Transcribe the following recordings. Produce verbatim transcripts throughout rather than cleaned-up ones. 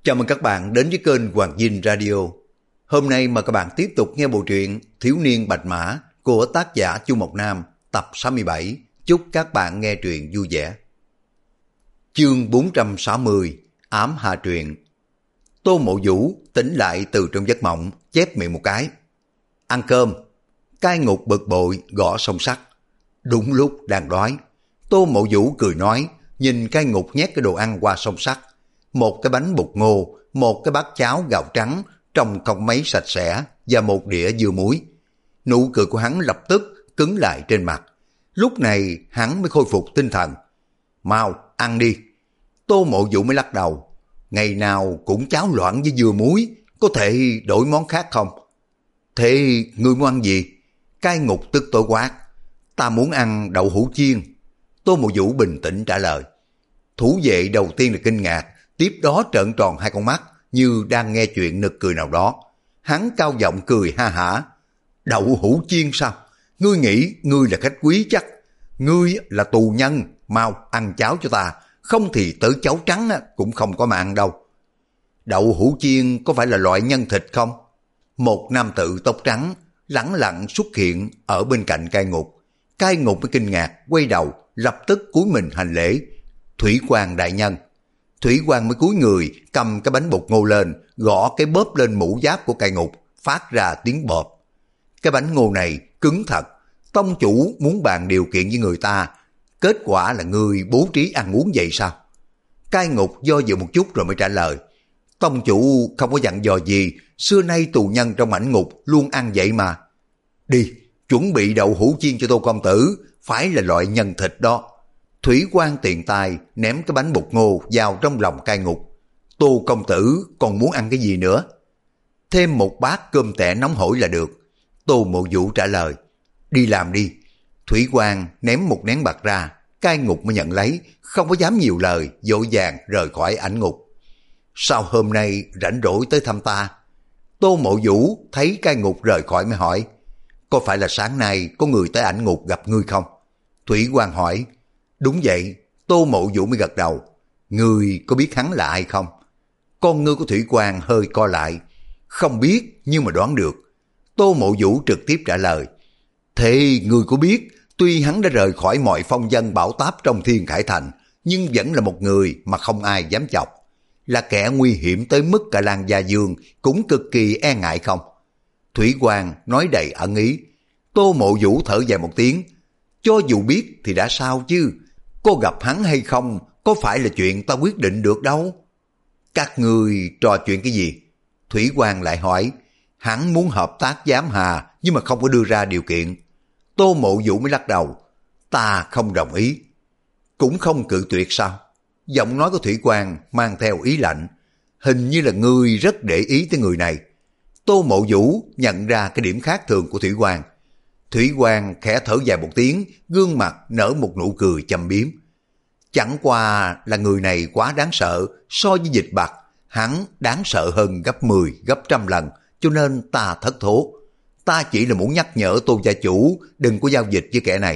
Chào mừng các bạn đến với kênh Hoàng Dinh Radio. Hôm nay mời các bạn tiếp tục nghe bộ truyện Thiếu niên Bạch Mã của tác giả Chu Mộc Nam tập sáu mươi bảy. Chúc các bạn nghe truyện vui vẻ. Chương bốn trăm sáu mươi, Ám Hà Truyện. Tô Mộ Vũ tỉnh lại từ trong giấc mộng, chép miệng một cái. Ăn cơm. Cai Ngục bực bội gõ song sắt. Đúng lúc đang đói, Tô Mộ Vũ cười nói, nhìn Cai Ngục nhét cái đồ ăn qua song sắt. Một cái bánh bột ngô, một cái bát cháo gạo trắng, trông không mấy sạch sẽ và một đĩa dưa muối. Nụ cười của hắn lập tức cứng lại trên mặt. Lúc này hắn mới khôi phục tinh thần. Mau, ăn đi. Tô Mộ Vũ mới lắc đầu. Ngày nào cũng cháo loãng với dưa muối, có thể đổi món khác không? Thế ngươi muốn ăn gì? Cai Ngục tức tối quát. Ta muốn ăn đậu hũ chiên. Tô Mộ Vũ bình tĩnh trả lời. Thủ vệ đầu tiên là kinh ngạc, tiếp đó trợn tròn hai con mắt như đang nghe chuyện nực cười nào đó. Hắn cao giọng cười ha hả. Đậu hũ chiên sao? Ngươi nghĩ ngươi là khách quý chắc? Ngươi là tù nhân, mau ăn cháo cho ta, không thì tới cháo trắng cũng không có mà ăn đâu. Đậu hũ chiên có phải là loại nhân thịt không? Một nam tử tóc trắng lẳng lặng xuất hiện ở bên cạnh Cai Ngục. Cai Ngục mới kinh ngạc, quay đầu, lập tức cúi mình hành lễ. Thủy Quan đại nhân. Thủy Quan mới cúi người, cầm cái bánh bột ngô lên, gõ cái bóp lên mũ giáp của Cai Ngục, phát ra tiếng bọp. Cái bánh ngô này cứng thật, tông chủ muốn bàn điều kiện với người ta, kết quả là người bố trí ăn uống vậy sao? Cai Ngục do dự một chút rồi mới trả lời. Tông chủ không có dặn dò gì, xưa nay tù nhân trong mảnh ngục luôn ăn vậy mà. Đi, chuẩn bị đậu hũ chiên cho Tô công tử, phải là loại nhân thịt đó. Thủy Quan tiền tài ném cái bánh bột ngô vào trong lòng Cai Ngục. Tô công tử còn muốn ăn cái gì nữa? Thêm một bát cơm tẻ nóng hổi là được. Tô Mộ Vũ trả lời. Đi làm đi. Thủy Quan ném một nén bạc ra, Cai Ngục mới nhận lấy, không có dám nhiều lời, vội vàng rời khỏi ảnh ngục. Sao hôm nay rảnh rỗi tới thăm ta? Tô Mộ Vũ thấy Cai Ngục rời khỏi mới hỏi. Có phải là sáng nay có người tới ảnh ngục gặp ngươi không? Thủy Quan hỏi. Đúng vậy. Tô Mộ Vũ mới gật đầu. Ngươi có biết hắn là ai không? Con ngươi của Thủy Quan hơi co lại. Không biết nhưng mà đoán được. Tô Mộ Vũ trực tiếp trả lời. Thế ngươi có biết, tuy hắn đã rời khỏi mọi phong dân bão táp trong Thiên Khải Thành, nhưng vẫn là một người mà không ai dám chọc. Là kẻ nguy hiểm tới mức cả làng Gia Dương cũng cực kỳ e ngại không? Thủy Quan nói đầy ẩn ý. Tô Mộ Vũ thở dài một tiếng. Cho dù biết thì đã sao chứ? Có gặp hắn hay không có phải là chuyện ta quyết định được đâu. Các người trò chuyện cái gì? Thủy Quan lại hỏi. Hắn muốn hợp tác với Ám Hà nhưng mà không có đưa ra điều kiện. Tô Mộ Vũ mới lắc đầu. Ta không đồng ý. Cũng không cự tuyệt sao? Giọng nói của Thủy Quan mang theo ý lạnh. Hình như là ngươi rất để ý tới người này. Tô Mộ Vũ nhận ra cái điểm khác thường của Thủy Quan. Thủy Quan khẽ thở dài một tiếng, gương mặt nở một nụ cười châm biếm. Chẳng qua là người này quá đáng sợ, so với Dịch Bạc, hắn đáng sợ hơn gấp mười, gấp trăm lần, cho nên ta thất thố. Ta chỉ là muốn nhắc nhở Tô gia chủ đừng có giao dịch với kẻ này.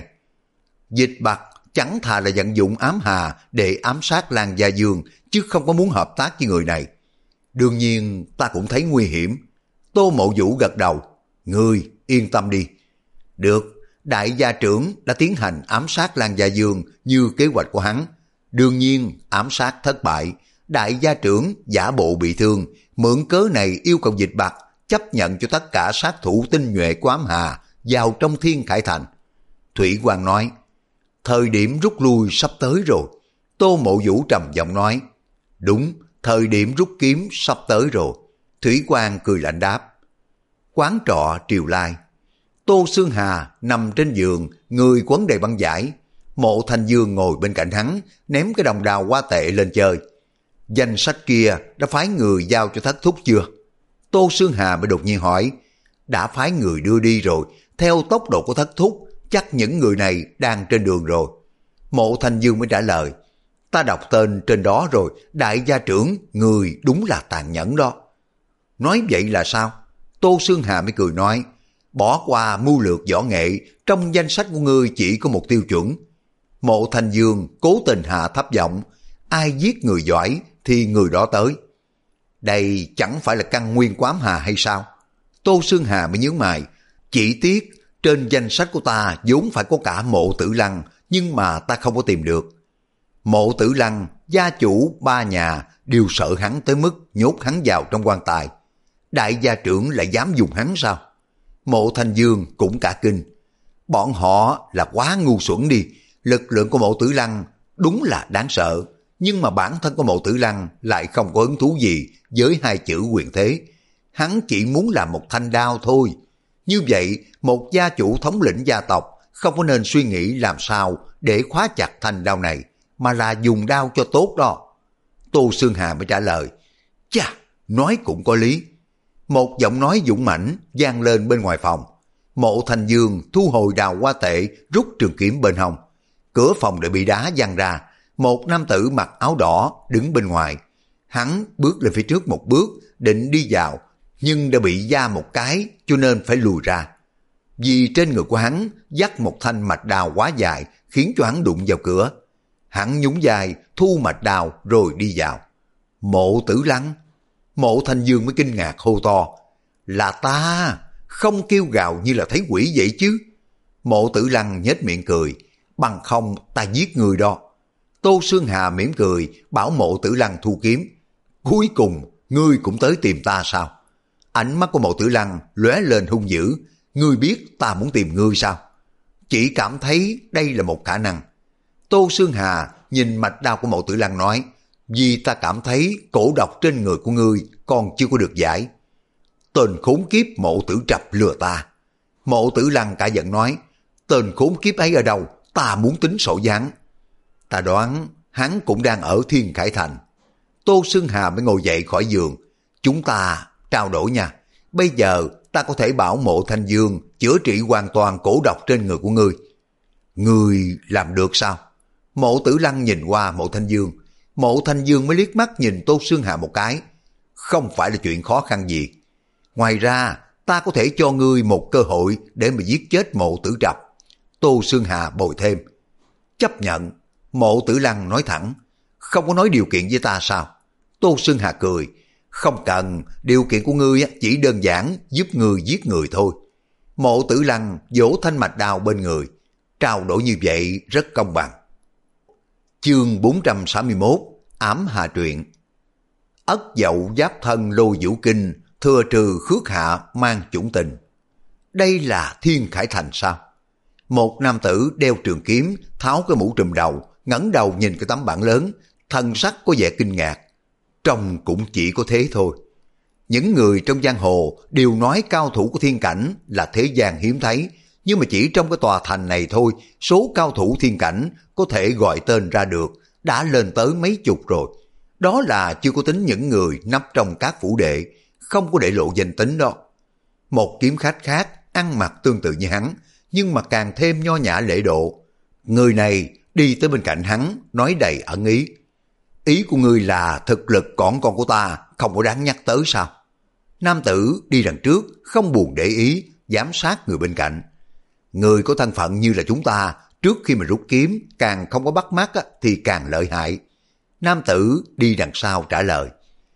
Dịch Bạc chẳng thà là vận dụng ám hà để ám sát Lan Gia Dương, chứ không có muốn hợp tác với người này. Đương nhiên ta cũng thấy nguy hiểm. Tô Mộ Vũ gật đầu. Ngươi yên tâm đi. Được, đại gia trưởng đã tiến hành ám sát Lan Gia Dương như kế hoạch của hắn. Đương nhiên ám sát thất bại, đại gia trưởng giả bộ bị thương, mượn cớ này yêu cầu Dịch Bạc chấp nhận cho tất cả sát thủ tinh nhuệ của ám hà vào trong Thiên Khải Thành. Thủy Quan nói. Thời điểm rút lui sắp tới rồi. Tô Mộ Vũ trầm giọng nói. Đúng, thời điểm rút kiếm sắp tới rồi. Thủy Quan cười lạnh đáp. Quán trọ Triều Lai. Tô Xương Hà nằm trên giường, người quấn đầy băng vải. Mộ Thanh Dương ngồi bên cạnh hắn, ném cái đồng đào hoa tệ lên chơi. Danh sách kia đã phái người giao cho Thất Thúc chưa? Tô Xương Hà mới đột nhiên hỏi. Đã phái người đưa đi rồi, theo tốc độ của Thất Thúc, chắc những người này đang trên đường rồi. Mộ Thanh Dương mới trả lời. Ta đọc tên trên đó rồi, đại gia trưởng, người đúng là tàn nhẫn đó. Nói vậy là sao? Tô Xương Hà mới cười nói. Bỏ qua mưu lược võ nghệ, trong danh sách của ngươi chỉ có một tiêu chuẩn. Mộ Thanh Dương cố tình hạ thấp giọng. Ai giết người giỏi thì người đó tới. Đây chẳng phải là căn nguyên của ám hà hay sao? Tô Xương Hà mới nhướng mày. Chỉ tiếc trên danh sách của ta vốn phải có cả Mộ Tử Lăng, nhưng mà ta không có tìm được. Mộ Tử Lăng, gia chủ ba nhà đều sợ hắn tới mức nhốt hắn vào trong quan tài. Đại gia trưởng lại dám dùng hắn sao? Mộ Thanh Dương cũng cả kinh. Bọn họ là quá ngu xuẩn đi. Lực lượng của Mộ Tử Lăng đúng là đáng sợ, nhưng mà bản thân của Mộ Tử Lăng lại không có hứng thú gì với hai chữ quyền thế. Hắn chỉ muốn làm một thanh đao thôi. Như vậy, một gia chủ thống lĩnh gia tộc không có nên suy nghĩ làm sao để khóa chặt thanh đao này, mà là dùng đao cho tốt đó. Tô Xương Hà mới trả lời. Chà, nói cũng có lý. Một giọng nói dũng mãnh vang lên bên ngoài phòng. Mộ Thanh Dương thu hồi đào hoa tệ, rút trường kiếm bên hông. Cửa phòng đã bị đá văng ra. Một nam tử mặc áo đỏ đứng bên ngoài. Hắn bước lên phía trước một bước, định đi vào, nhưng đã bị da một cái cho nên phải lùi ra. Vì trên người của hắn dắt một thanh mạch đào quá dài, khiến cho hắn đụng vào cửa. Hắn nhún vai, thu mạch đào rồi đi vào. Mộ Tử Lăng. Mộ Thanh Dương mới kinh ngạc hô to. Là ta, không kêu gào như là thấy quỷ vậy chứ. Mộ Tử Lăng nhếch miệng cười. Bằng không ta giết người đó. Tô Xương Hà mỉm cười, bảo Mộ Tử Lăng thu kiếm. Cuối cùng, ngươi cũng tới tìm ta sao? Ánh mắt của Mộ Tử Lăng lóe lên hung dữ. Ngươi biết ta muốn tìm ngươi sao? Chỉ cảm thấy đây là một khả năng. Tô Xương Hà nhìn mạch đao của Mộ Tử Lăng nói. Vì ta cảm thấy cổ độc trên người của ngươi còn chưa có được giải. Tên khốn kiếp Mộ Tử Trập lừa ta. Mộ Tử Lăng cả giận nói. Tên khốn kiếp ấy ở đâu? Ta muốn tính sổ gián. Ta đoán hắn cũng đang ở Thiên Khải Thành. Tô Xương Hà mới ngồi dậy khỏi giường. Chúng ta trao đổi nha. Bây giờ ta có thể bảo Mộ Thanh Dương chữa trị hoàn toàn cổ độc trên người của ngươi. Ngươi làm được sao? Mộ Tử Lăng nhìn qua Mộ Thanh Dương. Mộ Thanh Dương mới liếc mắt nhìn Tô Xương Hà một cái. Không phải là chuyện khó khăn gì. Ngoài ra ta có thể cho ngươi một cơ hội để mà giết chết Mộ Tử Trập. Tô Xương Hà bồi thêm. Chấp nhận. Mộ Tử Lăng nói thẳng. Không có nói điều kiện với ta sao? Tô Xương Hà cười. Không cần, điều kiện của ngươi chỉ đơn giản giúp ngươi giết người thôi. Mộ Tử Lăng vỗ thanh mạch đao bên người. Trao đổi như vậy rất công bằng. Chương bốn trăm sáu mươi mốt. Ám Hà Truyện. Ất dậu giáp thân lô vũ kinh, thừa trừ khước hạ mang chủng tình. Đây là Thiên Khải Thành sao? Một nam tử đeo trường kiếm, tháo cái mũ trùm đầu, ngẩng đầu nhìn cái tấm bảng lớn, thần sắc có vẻ kinh ngạc. Trông cũng chỉ có thế thôi. Những người trong giang hồ đều nói cao thủ của thiên cảnh là thế gian hiếm thấy, nhưng mà chỉ trong cái tòa thành này thôi, số cao thủ thiên cảnh có thể gọi tên ra được đã lên tới mấy chục rồi. Đó là chưa có tính những người nấp trong các phủ đệ, không có để lộ danh tính đó. Một kiếm khách khác ăn mặc tương tự như hắn, nhưng mà càng thêm nho nhã lễ độ. Người này đi tới bên cạnh hắn, nói đầy ẩn ý. Ý của ngươi là thực lực còn con của ta không có đáng nhắc tới sao? Nam tử đi đằng trước, không buồn để ý, giám sát người bên cạnh. Người có thân phận như là chúng ta, trước khi mà rút kiếm, càng không có bắt mắt thì càng lợi hại. Nam tử đi đằng sau trả lời.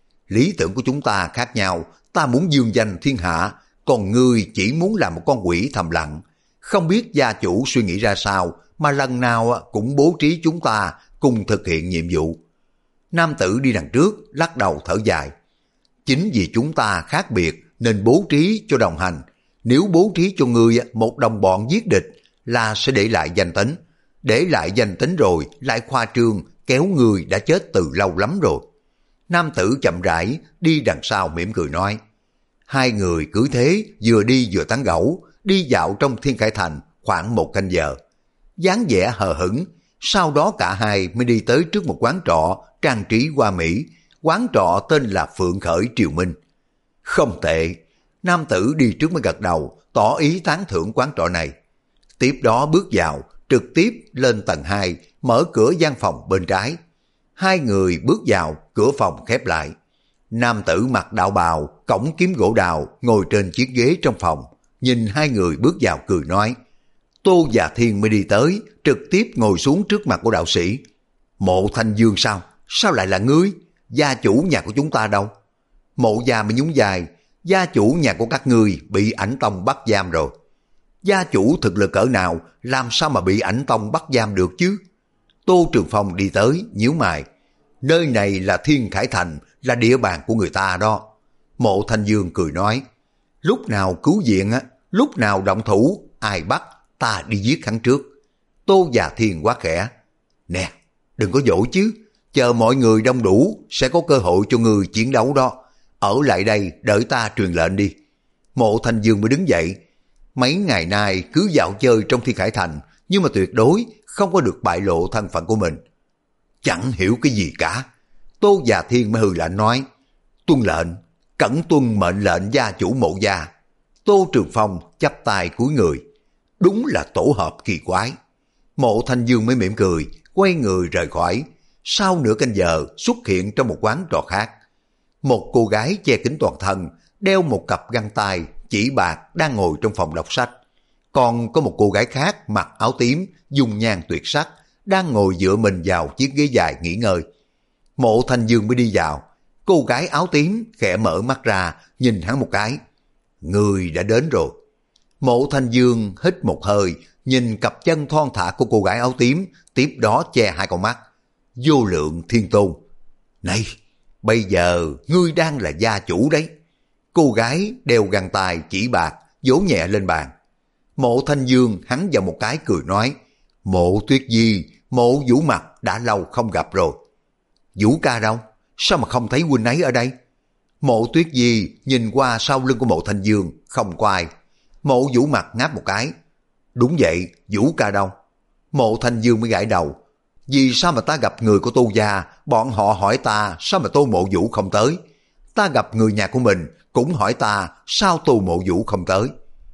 Lý tưởng của chúng ta khác nhau, ta muốn dương danh thiên hạ, còn ngươi chỉ muốn làm một con quỷ thầm lặng. Không biết gia chủ suy nghĩ ra sao, mà lần nào cũng bố trí chúng ta cùng thực hiện nhiệm vụ. Nam tử đi đằng trước, lắc đầu thở dài. Chính vì chúng ta khác biệt nên bố trí cho đồng hành. Nếu bố trí cho ngươi một đồng bọn giết địch là sẽ để lại danh tính. Để lại danh tính rồi lại khoa trương kéo người đã chết từ lâu lắm rồi. Nam tử chậm rãi đi đằng sau mỉm cười nói. Hai người cứ thế vừa đi vừa tán gẫu, đi dạo trong Thiên Khải Thành khoảng một canh giờ. Dáng vẻ hờ hững, sau đó cả hai mới đi tới trước một quán trọ trang trí hoa mỹ. Quán trọ tên là Phượng Khởi Triều Minh. Không tệ. Nam tử đi trước mới gật đầu, tỏ ý tán thưởng quán trọ này. Tiếp đó bước vào, trực tiếp lên tầng hai, mở cửa gian phòng bên trái. Hai người bước vào, cửa phòng khép lại. Nam tử mặc đạo bào, cổng kiếm gỗ đào, ngồi trên chiếc ghế trong phòng. Nhìn hai người bước vào cười nói. Tô và Thiên mới đi tới, trực tiếp ngồi xuống trước mặt của đạo sĩ. Mộ Thanh Dương sao? Sao lại là ngươi? Gia chủ nhà của chúng ta đâu? Mộ gia mới nhún vai, gia chủ nhà của các ngươi bị ảnh tông bắt giam rồi. Gia chủ thực lực cỡ nào, làm sao mà bị ảnh tông bắt giam được chứ? Tô Trường Phong đi tới, nhíu mày. Nơi này là Thiên Khải Thành, là địa bàn của người ta đó. Mộ Thanh Dương cười nói, lúc nào cứu viện á, lúc nào động thủ, ai bắt, ta đi giết hắn trước. Tô Già Thiên quá khẽ. Nè, đừng có dỗi chứ, chờ mọi người đông đủ, sẽ có cơ hội cho người chiến đấu đó. Ở lại đây, đợi ta truyền lệnh đi. Mộ Thanh Dương mới đứng dậy. Mấy ngày nay cứ dạo chơi trong Thiên Khải Thành, nhưng mà tuyệt đối không có được bại lộ thân phận của mình. Chẳng hiểu cái gì cả. Tô Già Thiên mới hừ lạnh nói, tuân lệnh, cẩn tuân mệnh lệnh gia chủ Mộ gia. Tô Trường Phong chắp tay cúi người. Đúng là tổ hợp kỳ quái. Mộ Thanh Dương mới mỉm cười, quay người rời khỏi. Sau nửa canh giờ xuất hiện trong một quán trọ khác. Một cô gái che kín toàn thân, đeo một cặp găng tay, chỉ bạc đang ngồi trong phòng đọc sách. Còn có một cô gái khác mặc áo tím, dung nhan tuyệt sắc, đang ngồi dựa mình vào chiếc ghế dài nghỉ ngơi. Mộ Thanh Dương mới đi vào. Cô gái áo tím khẽ mở mắt ra, nhìn hắn một cái. Người đã đến rồi. Mộ Thanh Dương hít một hơi, nhìn cặp chân thon thả của cô gái áo tím, tiếp đó che hai con mắt. Vô Lượng Thiên Tôn. Này, bây giờ ngươi đang là gia chủ đấy. Cô gái đeo găng tay chỉ bạc, vỗ nhẹ lên bàn. Mộ Thanh Dương hắn vào một cái cười nói, Mộ Tuyết Di, Mộ Vũ Mặc đã lâu không gặp rồi. Vũ ca đâu? Sao mà không thấy huynh ấy ở đây? Mộ Tuyết Di nhìn qua sau lưng của Mộ Thanh Dương, không có ai. Mộ Vũ Mặc ngáp một cái. Đúng vậy, Vũ ca đâu? Mộ Thanh Dương mới gãi đầu. Vì sao mà ta gặp người của Tô gia, bọn họ hỏi ta sao mà Tô Mộ Vũ không tới? Ta gặp người nhà của mình cũng hỏi ta sao Tô Mộ Vũ không tới?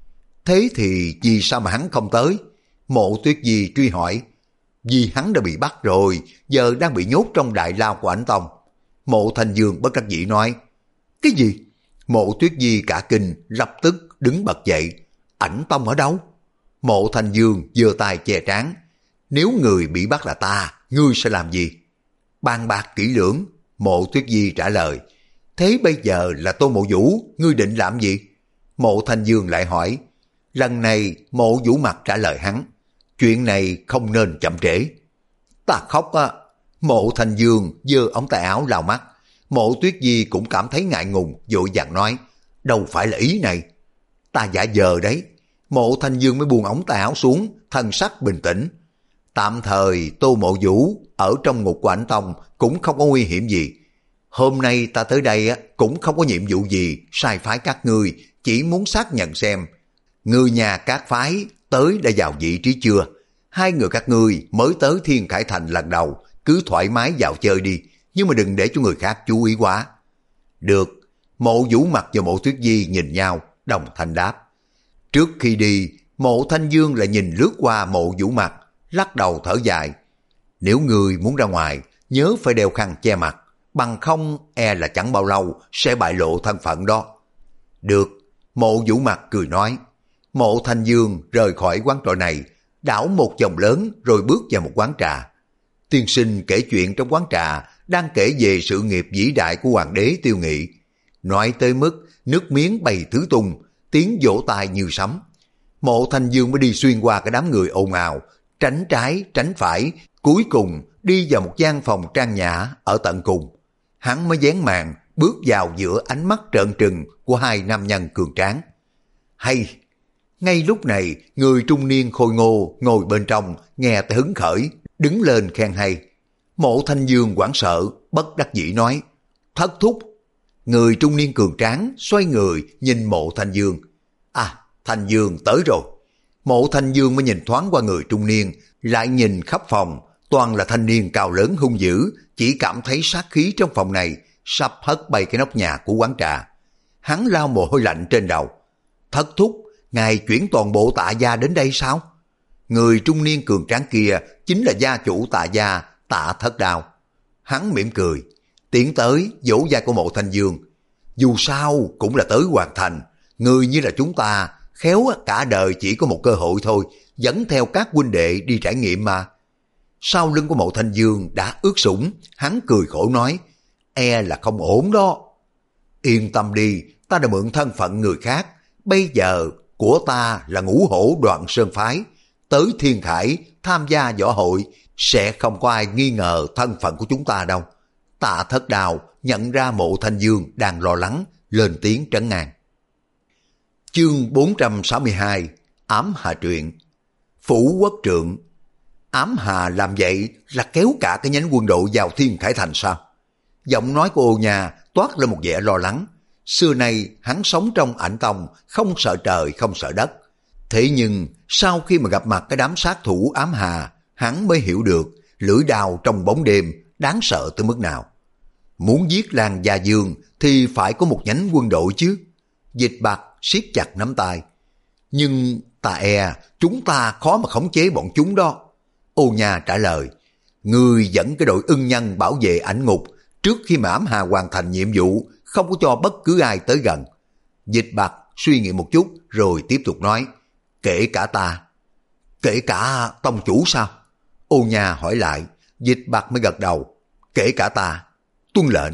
Thế thì vì sao mà hắn không tới? Mộ Tuyết Di truy hỏi. Vì hắn đã bị bắt rồi, giờ đang bị nhốt trong đại lao của Ảnh Tông. Mộ Thanh Dương bất đắc dĩ nói. Cái gì? Mộ Tuyết Di cả kinh, lập tức đứng bật dậy. Ảnh Tông ở đâu? Mộ Thanh Dương giơ tay che trán. Nếu người bị bắt là ta, ngươi sẽ làm gì? Bàn bạc kỹ lưỡng. Mộ Tuyết Di trả lời. Thế bây giờ là Tô Mộ Vũ, ngươi định làm gì? Mộ Thanh Dương lại hỏi. Lần này Mộ Vũ Mặc trả lời hắn. Chuyện này không nên chậm trễ. Ta khóc á. Mộ Thanh Dương giơ ống tay áo lau mắt. Mộ Tuyết Di cũng cảm thấy ngại ngùng, vội vàng nói. Đâu phải là ý này. Ta giả vờ đấy. Mộ Thanh Dương mới buông ống tay áo xuống, thân sắc bình tĩnh. Tạm thời Tô Mộ Vũ ở trong ngục của Ảnh Tông cũng không có nguy hiểm gì. Hôm nay ta tới đây cũng không có nhiệm vụ gì sai phái các ngươi, chỉ muốn xác nhận xem người nhà các phái tới đã vào vị trí chưa. Hai người các ngươi mới tới Thiên Khải Thành lần đầu, cứ thoải mái vào chơi đi, nhưng mà đừng để cho người khác chú ý quá. Được. Mộ Vũ Mặc và Mộ Tuyết Di nhìn nhau, đồng thanh đáp. Trước khi đi, Mộ Thanh Dương lại nhìn lướt qua Mộ Vũ Mặc, lắc đầu thở dài. Nếu người muốn ra ngoài, nhớ phải đeo khăn che mặt, bằng không e là chẳng bao lâu sẽ bại lộ thân phận đó. Được. Mộ Vũ Mặc cười nói. Mộ Thanh Dương rời khỏi quán trọ này, đảo một vòng lớn rồi bước vào một quán trà. Tiên sinh kể chuyện trong quán trà, đang kể về sự nghiệp vĩ đại của hoàng đế Tiêu Nghị. Nói tới mức nước miếng bay tứ tung, tiếng vỗ tay như sấm. Mộ Thanh Dương mới đi xuyên qua cái đám người ồn ào, tránh trái tránh phải, cuối cùng đi vào một gian phòng trang nhã ở tận cùng. Hắn mới vén màn bước vào giữa ánh mắt trợn trừng của hai nam nhân cường tráng. Hay! Ngay lúc này, người trung niên khôi ngô ngồi bên trong nghe tới hứng khởi, đứng lên khen hay. Mộ Thanh Dương hoảng sợ, bất đắc dĩ nói. Thất thúc! Người trung niên cường tráng xoay người nhìn Mộ Thanh Dương. À, Thanh Dương tới rồi. Mộ Thanh Dương mới nhìn thoáng qua người trung niên, lại nhìn khắp phòng, toàn là thanh niên cao lớn hung dữ, chỉ cảm thấy sát khí trong phòng này sắp hất bay cái nóc nhà của quán trà. Hắn lao mồ hôi lạnh trên đầu. Thất thúc, ngài chuyển toàn bộ Tạ gia đến đây sao? Người trung niên cường tráng kia chính là gia chủ Tạ gia, Tạ Thất Đao. Hắn mỉm cười, tiến tới vỗ vai của Mộ Thanh Dương. Dù sao cũng là tới hoàn thành, người như là chúng ta, khéo cả đời chỉ có một cơ hội thôi, dẫn theo các huynh đệ đi trải nghiệm mà. Sau lưng của Mộ Thanh Dương đã ướt sũng, hắn cười khổ nói, e là không ổn đó. Yên tâm đi, ta đã mượn thân phận người khác, bây giờ của ta là ngũ hổ Đoạn Sơn Phái, tới Thiên Khải tham gia võ hội, sẽ không có ai nghi ngờ thân phận của chúng ta đâu. Tạ Thất Đào nhận ra Mộ Thanh Dương đang lo lắng, lên tiếng trấn an. Chương bốn trăm sáu mươi hai, Ám Hà Truyện. Phủ Quốc Trượng. Ám Hà làm vậy là kéo cả cái nhánh quân đội vào Thiên Khải Thành sao? Giọng nói của Ô Nha toát lên một vẻ lo lắng. Xưa nay hắn sống trong Ảnh Tông, không sợ trời không sợ đất. Thế nhưng sau khi mà gặp mặt cái đám sát thủ Ám Hà, hắn mới hiểu được lưỡi đao trong bóng đêm đáng sợ tới mức nào. Muốn giết Lan Gia Dương thì phải có một nhánh quân đội chứ. Dịch Bạc siết chặt nắm tay. Nhưng ta e chúng ta khó mà khống chế bọn chúng đó. Ô Nha trả lời. Người dẫn cái đội ưng nhân bảo vệ Ảnh Ngục trước khi mà Ám Hà hoàn thành nhiệm vụ, không có cho bất cứ ai tới gần. Dịch Bạc suy nghĩ một chút rồi tiếp tục nói. Kể cả ta. Kể cả tông chủ sao? Ô Nha hỏi lại. Dịch Bạc mới gật đầu. Kể cả ta. Tuân lệnh.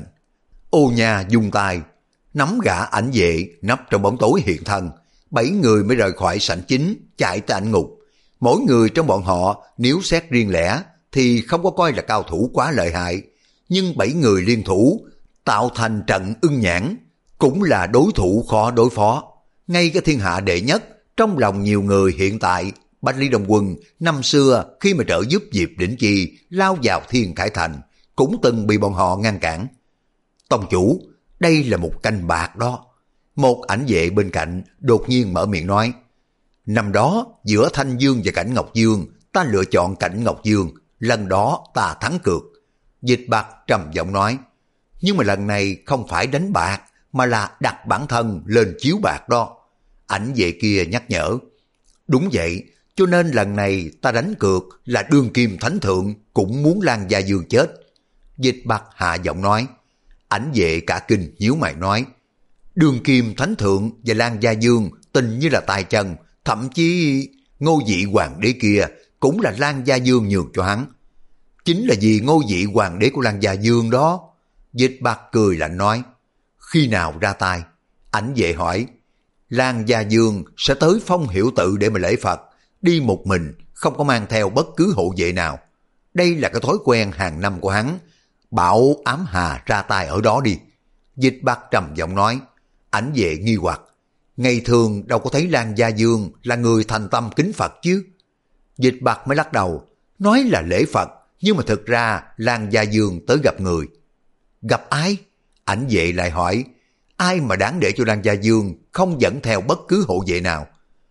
Ô Nha dùng tay nắm gã ảnh vệ nấp trong bóng tối hiện thân. Bảy người mới rời khỏi sảnh chính, chạy tới Ảnh Ngục. Mỗi người trong bọn họ nếu xét riêng lẻ thì không có coi là cao thủ quá lợi hại, nhưng bảy người liên thủ tạo thành trận ưng nhãn cũng là đối thủ khó đối phó. Ngay cái thiên hạ đệ nhất trong lòng nhiều người hiện tại, Bạch Ly Đồng Quân năm xưa khi mà trợ giúp Diệp Đỉnh Chi lao vào Thiên Khải Thành cũng từng bị bọn họ ngăn cản. Tông chủ, đây là một canh bạc đó. Một ảnh vệ bên cạnh đột nhiên mở miệng nói. Năm đó giữa Thanh Dương và Cảnh Ngọc Dương, ta lựa chọn Cảnh Ngọc Dương, lần đó ta thắng cược. Dịch Bạc trầm giọng nói. Nhưng mà lần này không phải đánh bạc, mà là đặt bản thân lên chiếu bạc đó. Ảnh vệ kia nhắc nhở. Đúng vậy, cho nên lần này ta đánh cược là đương kim thánh thượng cũng muốn Lan Gia Dương chết. Dịch Bạc hạ giọng nói. Ảnh vệ cả kinh nhíu mày nói. Đương kim thánh thượng và Lan Gia Dương tình như là tay chân, thậm chí ngôi vị hoàng đế kia cũng là Lan Gia Dương nhường cho hắn. Chính là vì ngôi vị hoàng đế của Lan Gia Dương đó. Dịch Bạc cười lạnh nói. Khi nào ra tay? Ảnh vệ hỏi. Lan Gia Dương sẽ tới Phong Hiểu Tự để mà lễ Phật, đi một mình, không có mang theo bất cứ hộ vệ nào. Đây là cái thói quen hàng năm của hắn. Bảo Ám Hà ra tay ở đó đi. Dịch Bạc trầm giọng nói. Ảnh vệ nghi hoặc. Ngày thường đâu có thấy Lan Gia Dương là người thành tâm kính Phật chứ. Dịch Bạc mới lắc đầu. Nói là lễ Phật, nhưng mà thực ra Lan Gia Dương tới gặp người. Gặp ai? Ảnh vệ lại hỏi. Ai mà đáng để cho Lan Gia Dương không dẫn theo bất cứ hộ vệ nào?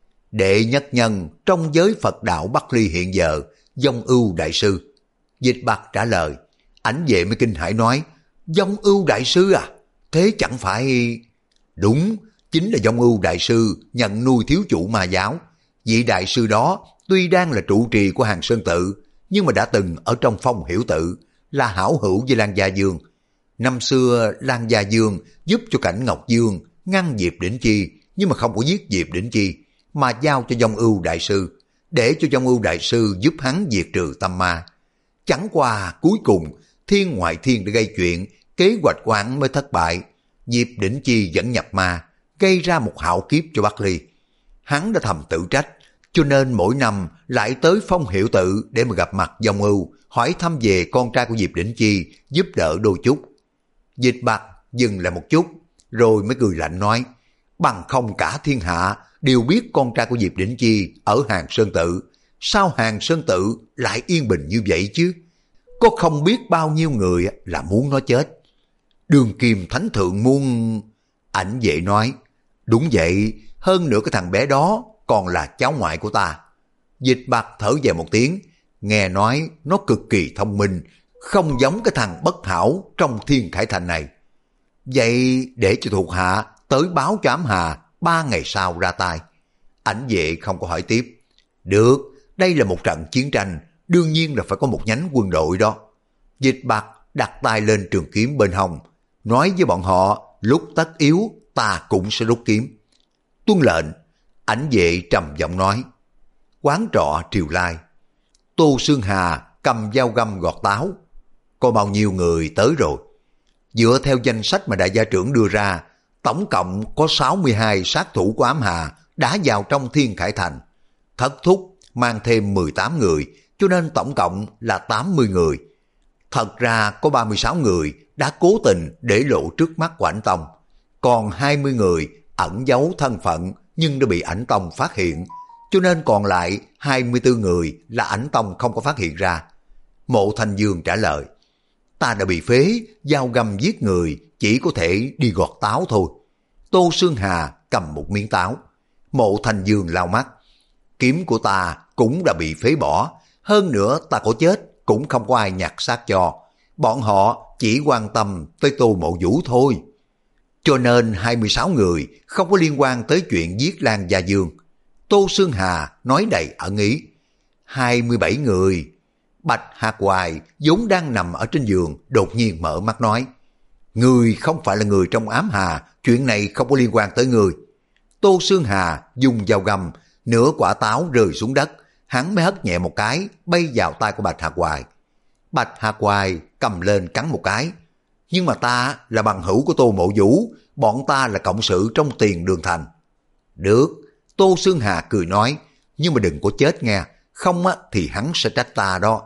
Đệ nhất nhân trong giới Phật đạo Bắc Ly hiện giờ, Vong Ưu Đại Sư. Dịch Bạc trả lời. Ảnh vệ mới kinh hãi nói. Vong Ưu Đại Sư à? Thế chẳng phải... Đúng, chính là Vong Ưu Đại Sư nhận nuôi thiếu chủ ma giáo. Vị đại sư đó tuy đang là trụ trì của Hàng Sơn Tự, nhưng mà đã từng ở trong Phong Hiểu Tự, là hảo hữu với Lan Gia Dương. Năm xưa Lan Gia Dương giúp cho Cảnh Ngọc Dương ngăn Diệp Đỉnh Chi, nhưng mà không có giết Diệp Đỉnh Chi, mà giao cho Vong Ưu Đại Sư, để cho Vong Ưu Đại Sư giúp hắn diệt trừ tâm ma. Chẳng qua cuối cùng thiên ngoại thiên đã gây chuyện, kế hoạch của hắn mới thất bại. Diệp Đỉnh Chi dẫn nhập ma, gây ra một hạo kiếp cho Bắc Ly. Hắn đã thầm tự trách, cho nên mỗi năm lại tới Phong Hiểu Tự để mà gặp mặt Vong Ưu, hỏi thăm về con trai của Diệp Đỉnh Chi, giúp đỡ đôi chút. Dịch Bạc dừng lại một chút, rồi mới cười lạnh nói. Bằng không cả thiên hạ đều biết con trai của Diệp Đỉnh Chi ở Hàng Sơn Tự, sao Hàng Sơn Tự lại yên bình như vậy chứ? Có không biết bao nhiêu người là muốn nó chết. Đường Kim Thánh Thượng muốn... Ảnh vệ nói. Đúng vậy, hơn nữa cái thằng bé đó còn là cháu ngoại của ta. Dịch Bạc thở dài một tiếng, nghe nói nó cực kỳ thông minh, không giống cái thằng bất hảo trong Thiên Khải Thành này. Vậy để cho thuộc hạ tới báo cho Ám Hà, ba ngày sau ra tay. Ảnh vệ không có hỏi tiếp. Được, đây là một trận chiến tranh, đương nhiên là phải có một nhánh quân đội đó. Dịch Bạc đặt tay lên trường kiếm bên hông, nói với bọn họ lúc tất yếu ta cũng sẽ rút kiếm. Tuân lệnh. Ảnh vệ trầm giọng nói. Quán trọ Triều Lai. Tô Sương Hà cầm dao găm gọt táo. Có bao nhiêu người tới rồi? Dựa theo danh sách mà đại gia trưởng đưa ra, tổng cộng có sáu mươi hai sát thủ của ám hà đã vào trong Thiên Khải Thành. Thất thúc mang thêm mười tám người, cho nên tổng cộng là tám mươi người. Thật ra có ba mươi sáu người đã cố tình để lộ trước mắt của Ảnh Tông, còn hai mươi người ẩn giấu thân phận nhưng đã bị Ảnh Tông phát hiện, cho nên còn lại hai mươi tư người là Ảnh Tông không có phát hiện ra. Mộ Thanh Dương trả lời, ta đã bị phế, dao găm giết người, chỉ có thể đi gọt táo thôi. Tô Sương Hà cầm một miếng táo. Mộ Thanh Dương lau mắt, kiếm của ta cũng đã bị phế bỏ, hơn nữa ta có chết cũng không có ai nhặt xác cho. Bọn họ chỉ quan tâm tới Tô Mộ Vũ thôi. Cho nên hai mươi sáu người không có liên quan tới chuyện giết Lan Gia Dương. Tô Sương Hà nói đầy ẩn ý. hai mươi bảy người. Bạch Hạc Hoài vốn đang nằm ở trên giường, đột nhiên mở mắt nói, người không phải là người trong ám hà, chuyện này không có liên quan tới người. Tô Sương Hà dùng dao găm, nửa quả táo rơi xuống đất, hắn mới hất nhẹ một cái, bay vào tay của Bạch Hạc Hoài. Bạch Hạc Hoài cầm lên cắn một cái. Nhưng mà ta là bằng hữu của Tô Mộ Vũ, bọn ta là cộng sự trong Tiền Đường Thành. Được, Tô Sương Hà cười nói, nhưng mà đừng có chết nghe, không á thì hắn sẽ trách ta đó.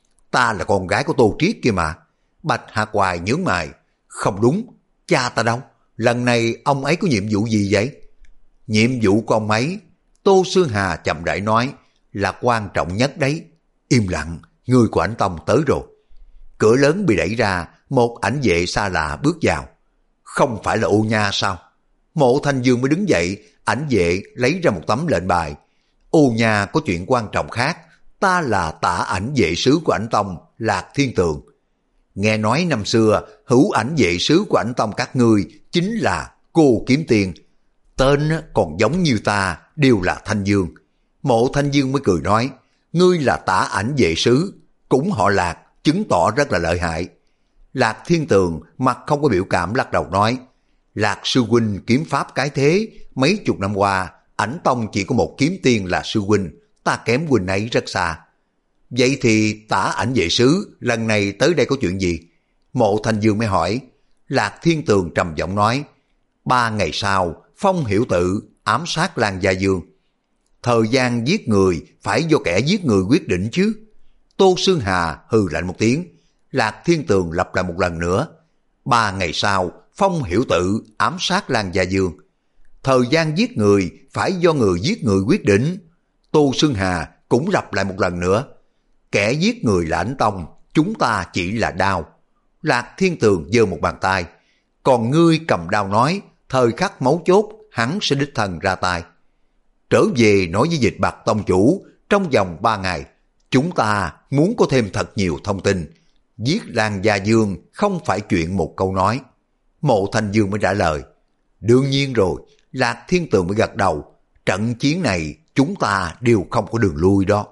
Ta là con gái của Tô Triết kia mà. Bạch Hạc Hoài nhướng mày, không đúng, cha ta đâu, lần này ông ấy có nhiệm vụ gì vậy? Nhiệm vụ của ông ấy, Tô Sương Hà chậm rãi nói, là quan trọng nhất đấy. Im lặng, người của Ảnh Tông tới rồi. Cửa lớn bị đẩy ra, một ảnh vệ xa lạ bước vào. Không phải là Ô Nha sao? Mộ Thanh Dương mới đứng dậy, ảnh vệ lấy ra một tấm lệnh bài. Ô Nha có chuyện quan trọng khác, ta là tả ảnh vệ sứ của Ảnh Tông, Lạc Thiên Tường. Nghe nói năm xưa, hữu ảnh vệ sứ của Ảnh Tông các ngươi chính là Cô Kiếm Tiên. Tên còn giống như ta, đều là Thanh Dương. Mộ Thanh Dương mới cười nói, ngươi là tả ảnh vệ sứ, cũng họ Lạc, chứng tỏ rất là lợi hại. Lạc Thiên Tường mặt không có biểu cảm lắc đầu nói, Lạc sư huynh kiếm pháp cái thế, mấy chục năm qua, Ảnh Tông chỉ có một kiếm tiên là sư huynh, ta kém huynh ấy rất xa. Vậy thì tả ảnh vệ sứ lần này tới đây có chuyện gì? Mộ Thanh Dương mới hỏi. Lạc Thiên Tường trầm giọng nói, ba ngày sau, Phong Hiểu Tự ám sát Lan Gia Dương. Thời gian giết người phải do kẻ giết người quyết định chứ. Tô Sương Hà hừ lạnh một tiếng. Lạc Thiên Tường lặp lại một lần nữa. Ba ngày sau, Phong Hiểu Tự ám sát Lan Gia Dương. Thời gian giết người phải do người giết người quyết định. Tô Sương Hà cũng lặp lại một lần nữa. Kẻ giết người là Ảnh Tông, chúng ta chỉ là đao. Lạc Thiên Tường giơ một bàn tay. Còn ngươi cầm đao nói, thời khắc mấu chốt hắn sẽ đích thân ra tay. Trở về nói với Dịch Bạc Tông chủ, trong vòng ba ngày, chúng ta muốn có thêm thật nhiều thông tin. Giết Lan Gia Dương không phải chuyện một câu nói. Mộ Thanh Dương mới trả lời. Đương nhiên rồi, Lạc Thiên Tường mới gật đầu. Trận chiến này chúng ta đều không có đường lui đó.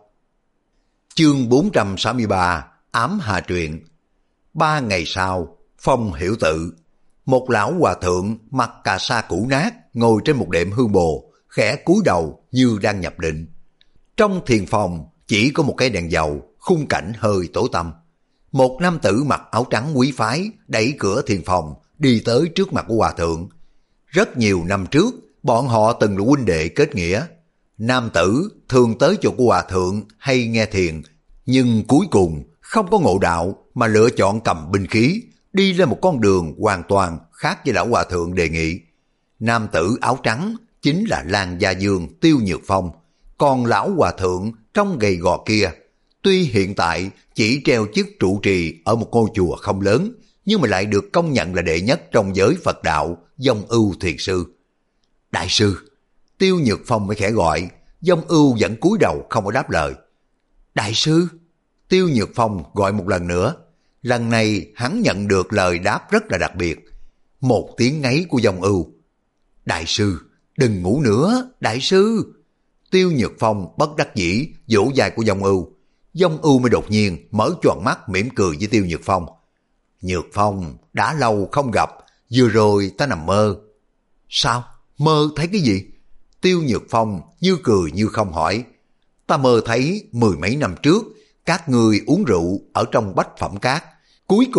Chương bốn trăm sáu mươi ba, Ám Hà Truyện. Ba ngày sau, Phong Hiểu Tự. Một lão hòa thượng mặc cà sa cũ nát ngồi trên một đệm hương bồ, khẽ cúi đầu như đang nhập định. Trong thiền phòng chỉ có một cái đèn dầu, khung cảnh hơi tối tăm. Một nam tử mặc áo trắng quý phái đẩy cửa thiền phòng đi tới trước mặt của hòa thượng. Rất nhiều năm trước, bọn họ từng là huynh đệ kết nghĩa. Nam tử thường tới chỗ của hòa thượng hay nghe thiền, nhưng cuối cùng không có ngộ đạo mà lựa chọn cầm binh khí, đi lên một con đường hoàn toàn khác với lão hòa thượng đề nghị. Nam tử áo trắng chính là Lan Gia Dương Tiêu Nhược Phong, còn lão hòa thượng trong gầy gò kia, tuy hiện tại chỉ treo chức trụ trì ở một ngôi chùa không lớn, nhưng mà lại được công nhận là đệ nhất trong giới Phật đạo, Vong Ưu Thiền Sư. Đại sư, Tiêu Nhược Phong mới khẽ gọi, Vong Ưu vẫn cúi đầu không có đáp lời. Đại sư, Tiêu Nhược Phong gọi một lần nữa. Lần này hắn nhận được lời đáp rất là đặc biệt. Một tiếng ngáy của Vong Ưu. Đại sư, đừng ngủ nữa, đại sư. Tiêu Nhược Phong bất đắc dĩ vỗ vai của Vong Ưu. Vong Ưu mới đột nhiên mở choàng mắt mỉm cười với Tiêu Nhược Phong. Nhược Phong, đã lâu không gặp, vừa rồi ta nằm mơ. Sao? Mơ thấy cái gì? Tiêu Nhược Phong như cười như không hỏi. Ta mơ thấy mười mấy năm trước, các ngươi uống rượu ở trong Bách Phẩm Cát, cuối cùng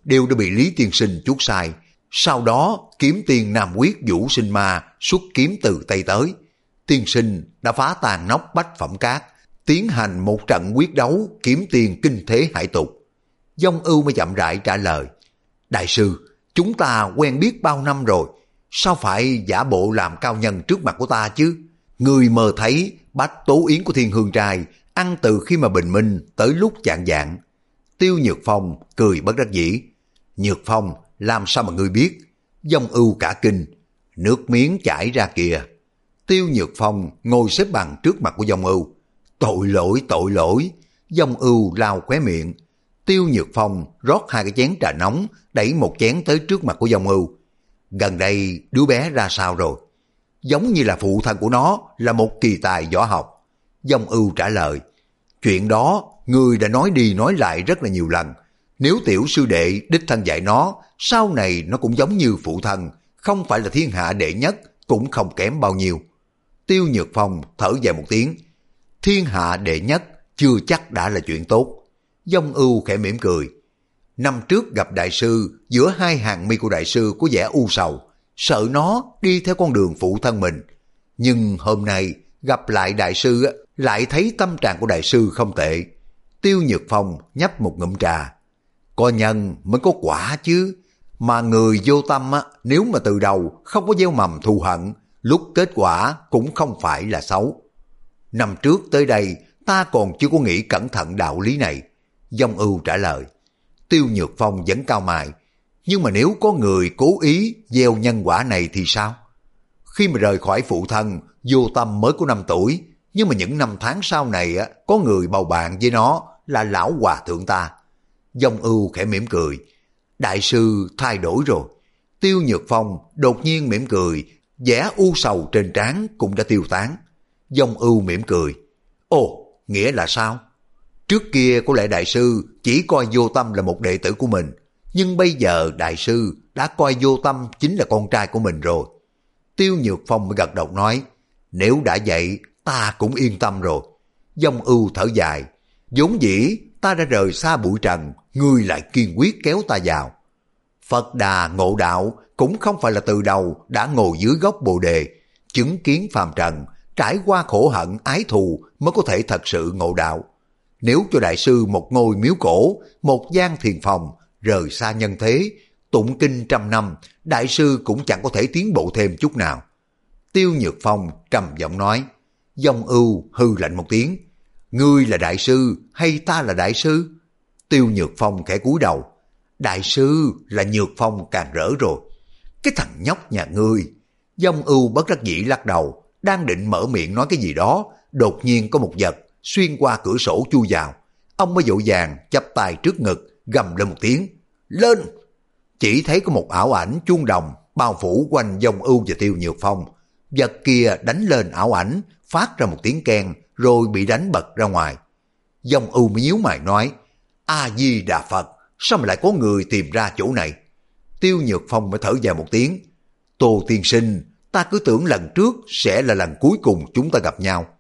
đều đã bị Lý Tiên Sinh chuốt sai. Sau đó kiếm tiên Nam Quyết Vũ Sinh Ma xuất kiếm từ Tây tới. Tiên Sinh đã phá tàn nóc bách phẩm cát, tiến hành một trận quyết đấu kiếm tiền kinh thế hải tục. Dông Ưu mới chậm rãi trả lời, đại sư, chúng ta quen biết bao năm rồi, sao phải giả bộ làm cao nhân trước mặt của ta chứ? Người mơ thấy bách tố yến của Thiên Hương Trai ăn từ khi mà bình minh tới lúc chạng vạng. Tiêu Nhược Phong cười bất đắc dĩ, Nhược Phong, làm sao mà ngươi biết? Dông Ưu cả kinh, nước miếng chảy ra kìa. Tiêu Nhược Phong ngồi xếp bằng trước mặt của Dông Ưu. Tội lỗi, tội lỗi. Dông Ưu lao khóe miệng. Tiêu Nhược Phong rót hai cái chén trà nóng, đẩy một chén tới trước mặt của Dông Ưu. Gần đây đứa bé ra sao rồi? Giống như là phụ thân của nó là một kỳ tài võ học. Dông Ưu trả lời, chuyện đó người đã nói đi nói lại rất là nhiều lần. Nếu tiểu sư đệ đích thân dạy nó, sau này nó cũng giống như phụ thân, không phải là thiên hạ đệ nhất, cũng không kém bao nhiêu. Tiêu Nhược Phong thở dài một tiếng, thiên hạ đệ nhất chưa chắc đã là chuyện tốt. Dông Ưu khẽ mỉm cười. Năm trước gặp đại sư, giữa hai hàng mi của đại sư có vẻ u sầu, sợ nó đi theo con đường phụ thân mình. Nhưng hôm nay gặp lại đại sư, lại thấy tâm trạng của đại sư không tệ. Tiêu Nhược Phong nhấp một ngụm trà. Có nhân mới có quả chứ, mà người vô tâm á, nếu mà từ đầu không có gieo mầm thù hận, lúc kết quả cũng không phải là xấu. Năm trước tới đây ta còn chưa có nghĩ cẩn thận đạo lý này. Dông Ưu trả lời. Tiêu Nhược Phong vẫn cau mày, nhưng mà nếu có người cố ý gieo nhân quả này thì sao? Khi mà rời khỏi phụ thân, vô tâm mới có năm tuổi, nhưng mà những năm tháng sau này á, có người bầu bạn với nó là lão hòa thượng ta. Dông Ưu khẽ mỉm cười. Đại sư thay đổi rồi. Tiêu Nhược Phong đột nhiên mỉm cười, vẻ u sầu trên trán cũng đã tiêu tán. Dông Ưu mỉm cười. Ồ, nghĩa là sao? Trước kia có lẽ đại sư chỉ coi Vô Tâm là một đệ tử của mình, nhưng bây giờ đại sư đã coi Vô Tâm chính là con trai của mình rồi. Tiêu Nhược Phong mới gật đầu nói, nếu đã vậy ta cũng yên tâm rồi. Dông Ưu thở dài, vốn dĩ ta đã rời xa bụi trần, ngươi lại kiên quyết kéo ta vào. Phật Đà ngộ đạo cũng không phải là từ đầu đã ngồi dưới gốc bồ đề, chứng kiến phàm trần, trải qua khổ hận ái thù mới có thể thật sự ngộ đạo. Nếu cho đại sư một ngôi miếu cổ, một gian thiền phòng, rời xa nhân thế, tụng kinh trăm năm, đại sư cũng chẳng có thể tiến bộ thêm chút nào. Tiêu Nhược Phong trầm giọng nói. Dông Ưu hư lạnh một tiếng, ngươi là đại sư hay ta là đại sư? Tiêu Nhược Phong khẽ cúi đầu. Đại sư là Nhược Phong càng rỡ rồi. Cái thằng nhóc nhà ngươi. Dông Ưu bất đắc dĩ lắc đầu, đang định mở miệng nói cái gì đó, đột nhiên có một vật xuyên qua cửa sổ chui vào. Ông mới vội vàng chắp tay trước ngực, gầm lên một tiếng, lên! Chỉ thấy có một ảo ảnh chuông đồng bao phủ quanh Dông Ưu và Tiêu Nhược Phong. Vật kia đánh lên ảo ảnh, phát ra một tiếng keng, rồi bị đánh bật ra ngoài. Dông Ưu mới nhíu mày nói, A Di Đà Phật, sao mà lại có người tìm ra chỗ này? Tiêu Nhược Phong mới thở dài một tiếng, Tô tiên sinh, ta cứ tưởng lần trước sẽ là lần cuối cùng chúng ta gặp nhau.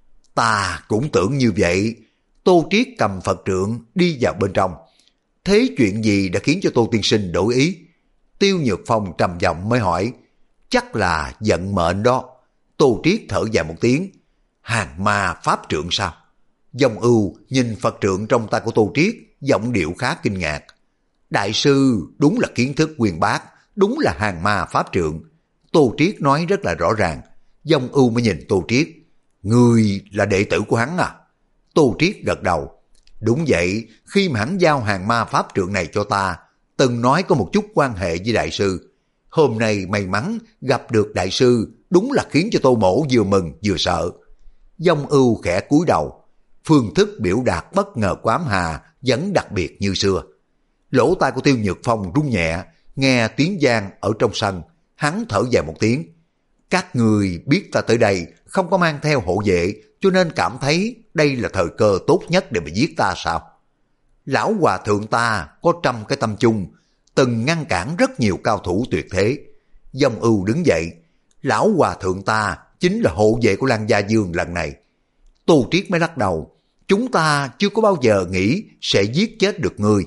Ta cũng tưởng như vậy. Tô Triết cầm Phật trượng đi vào bên trong. Thế chuyện gì đã khiến cho Tô tiên sinh đổi ý? Tiêu Nhược Phong trầm giọng mới hỏi. Chắc là vận mệnh đó. Tô Triết thở dài một tiếng. Hàng ma pháp trượng sao? Dông Ưu nhìn Phật trượng trong tay của Tô Triết, giọng điệu khá kinh ngạc. Đại sư đúng là kiến thức uyên bác, đúng là hàng ma pháp trượng. Tô Triết nói rất là rõ ràng. Dông Ưu mới nhìn Tô Triết. Ngươi là đệ tử của hắn à? Tô Triết gật đầu. Đúng vậy, khi mà hắn giao hàng ma pháp trượng này cho ta, từng nói có một chút quan hệ với đại sư. Hôm nay may mắn gặp được đại sư, đúng là khiến cho Tô Mỗ vừa mừng vừa sợ. Dông Ưu khẽ cúi đầu. Phương thức biểu đạt bất ngờ của ám hà vẫn đặc biệt như xưa. Lỗ tai của Tiêu Nhược Phong rung nhẹ, nghe tiếng vang ở trong sân, hắn thở dài một tiếng. Các người biết ta tới đây không có mang theo hộ vệ, cho nên cảm thấy đây là thời cơ tốt nhất để mà giết ta sao? Lão hòa thượng ta có trăm cái tâm chung, từng ngăn cản rất nhiều cao thủ tuyệt thế. Dông Ưu đứng dậy. Lão hòa thượng ta chính là hộ vệ của Lăng Gia Dương lần này. Tô Triết mới lắc đầu. Chúng ta chưa có bao giờ nghĩ sẽ giết chết được ngươi.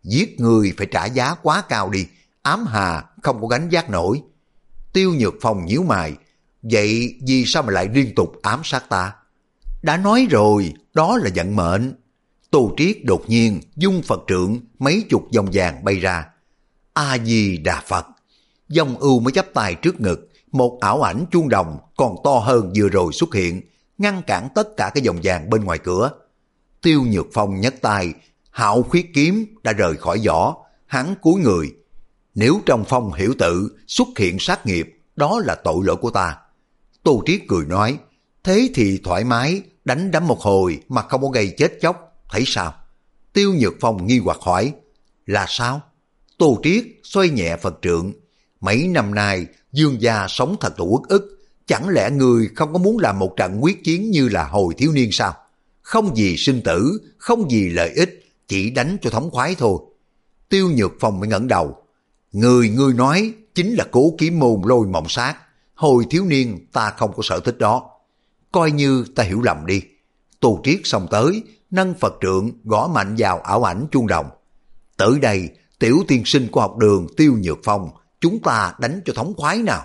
Giết người phải trả giá quá cao đi, ám hà không có gánh vác nổi. Tiêu Nhược Phong nhíu mày, vậy vì sao mà lại liên tục ám sát ta? Đã nói rồi, đó là vận mệnh. Tô Triết đột nhiên dung Phật trượng, mấy chục dòng vàng bay ra. A Di Đà Phật. Dòng ưu mới chắp tay trước ngực, một ảo ảnh chuông đồng còn to hơn vừa rồi xuất hiện, ngăn cản tất cả cái dòng vàng bên ngoài cửa. Tiêu Nhược Phong nhấc tay, hạo khuyết kiếm đã rời khỏi vỏ, hắn cúi người. Nếu trong phong hiểu tự xuất hiện sát nghiệp, đó là tội lỗi của ta. Tô Triết cười nói, thế thì thoải mái, đánh đấm một hồi mà không có gây chết chóc, thấy sao? Tiêu Nhược Phong nghi hoặc hỏi, là sao? Tô Triết xoay nhẹ Phật trượng, mấy năm nay Dương gia sống thật là uất ức, chẳng lẽ người không có muốn làm một trận quyết chiến như là hồi thiếu niên sao? Không vì sinh tử, không vì lợi ích, chỉ đánh cho thống khoái thôi. Tiêu Nhược Phong mới ngẩng đầu, người ngươi nói chính là Cố Kiếm Môn Lôi Mộng Sát, hồi thiếu niên ta không có sở thích đó. Coi như ta hiểu lầm đi. Tô Triết xông tới, nâng Phật trượng gõ mạnh vào ảo ảnh chuông đồng. Tới đây, tiểu tiên sinh của học đường Tiêu Nhược Phong, chúng ta đánh cho thống khoái nào.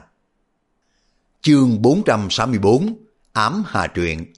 Chương bốn trăm sáu mươi bốn, Ám Hà Truyện.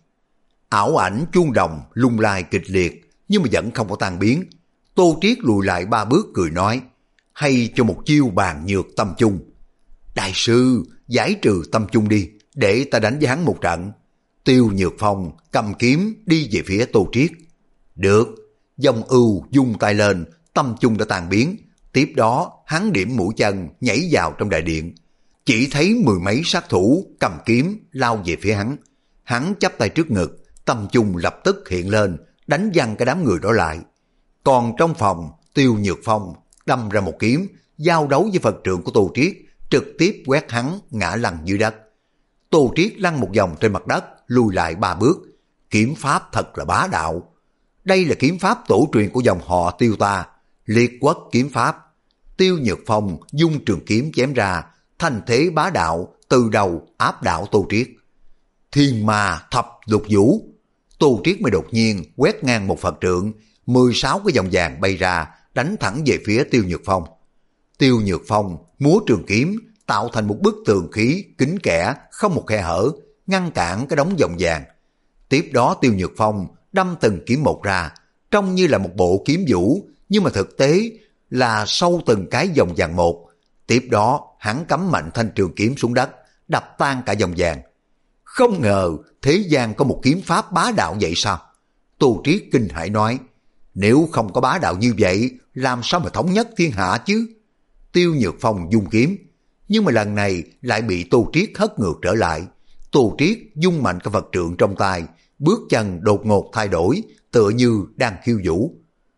Ảo ảnh chuông đồng lung lay kịch liệt, nhưng mà vẫn không có tan biến. Tô Triết lùi lại ba bước cười nói, hay cho một chiêu bàn nhược tâm chung. Đại sư, giải trừ tâm chung đi, để ta đánh với hắn một trận. Tiêu Nhược Phong cầm kiếm đi về phía Tô Triết. Được, dòng ưu dung tay lên, tâm chung đã tan biến. Tiếp đó hắn điểm mũi chân nhảy vào trong đại điện. Chỉ thấy mười mấy sát thủ cầm kiếm lao về phía hắn. Hắn chắp tay trước ngực, tâm chung lập tức hiện lên, đánh văng cái đám người đó lại. Còn trong phòng, Tiêu Nhược Phong đâm ra một kiếm, giao đấu với Phật trượng của Tô Triết, trực tiếp quét hắn ngã lăn dưới đất. Tô Triết lăn một vòng trên mặt đất, lùi lại ba bước. Kiếm pháp thật là bá đạo. Đây là kiếm pháp tổ truyền của dòng họ Tiêu ta, Liệt Quốc kiếm pháp. Tiêu Nhược Phong dung trường kiếm chém ra, thành thế bá đạo, từ đầu áp đảo Tô Triết. Thiên ma thập lục vũ. Tô Triết mới đột nhiên quét ngang một Phật trượng, mười sáu cái dòng vàng bay ra, đánh thẳng về phía Tiêu Nhược Phong. Tiêu Nhược Phong múa trường kiếm, tạo thành một bức tường khí kín kẽ, không một khe hở, ngăn cản cái đống dòng vàng. Tiếp đó Tiêu Nhược Phong đâm từng kiếm một ra, trông như là một bộ kiếm vũ, nhưng mà thực tế là sâu từng cái dòng vàng một. Tiếp đó hắn cắm mạnh thanh trường kiếm xuống đất, đập tan cả dòng vàng. Không ngờ thế gian có một kiếm pháp bá đạo vậy sao? Tô Triết kinh hãi nói, nếu không có bá đạo như vậy, làm sao mà thống nhất thiên hạ chứ? Tiêu Nhược Phong dung kiếm, nhưng mà lần này lại bị Tô Triết hất ngược trở lại. Tô Triết dung mạnh cái Phật trượng trong tay, bước chân đột ngột thay đổi, tựa như đang khiêu vũ.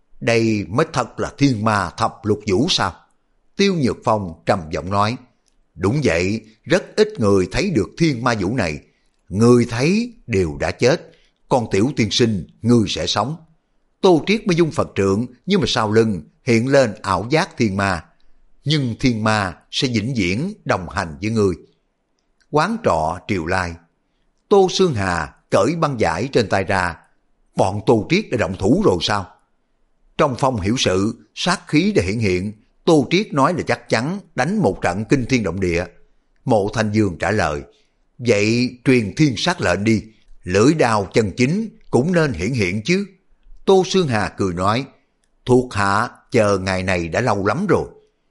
Đây mới thật là thiên ma thập lục vũ sao? Tiêu Nhược Phong trầm giọng nói, đúng vậy, rất ít người thấy được thiên ma vũ này. Người thấy đều đã chết, còn tiểu tiên sinh, ngươi sẽ sống. Tô Triết mới dung Phật trượng, nhưng mà sau lưng hiện lên ảo giác thiên ma. Nhưng thiên ma sẽ vĩnh viễn đồng hành với ngươi. Quán trọ Triều Lai. Tô Xương Hà cởi băng vải trên tay ra. Bọn Tô Triết đã động thủ rồi sao? Trong phong hiểu sự, sát khí đã hiện hiện. Tô Triết nói là chắc chắn đánh một trận kinh thiên động địa. Mộ Thanh Dương trả lời, vậy truyền thiên sát lệnh đi, lưỡi đao chân chính cũng nên hiển hiện chứ. Tô Xương Hà cười nói, thuộc hạ chờ ngày này đã lâu lắm rồi.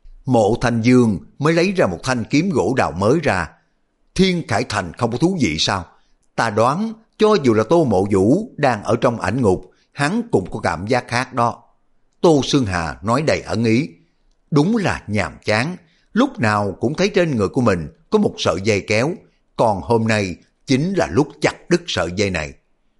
Mộ Thanh Dương mới lấy ra một thanh kiếm gỗ đào mới ra. Thiên Khải Thành không có thú vị sao? Ta đoán cho dù là Tô Mộ Vũ đang ở trong ảnh ngục, hắn cũng có cảm giác khác đó. Tô Xương Hà nói đầy ẩn ý, đúng là nhàm chán, lúc nào cũng thấy trên người của mình có một sợi dây kéo, còn hôm nay chính là lúc chặt đứt sợi dây này.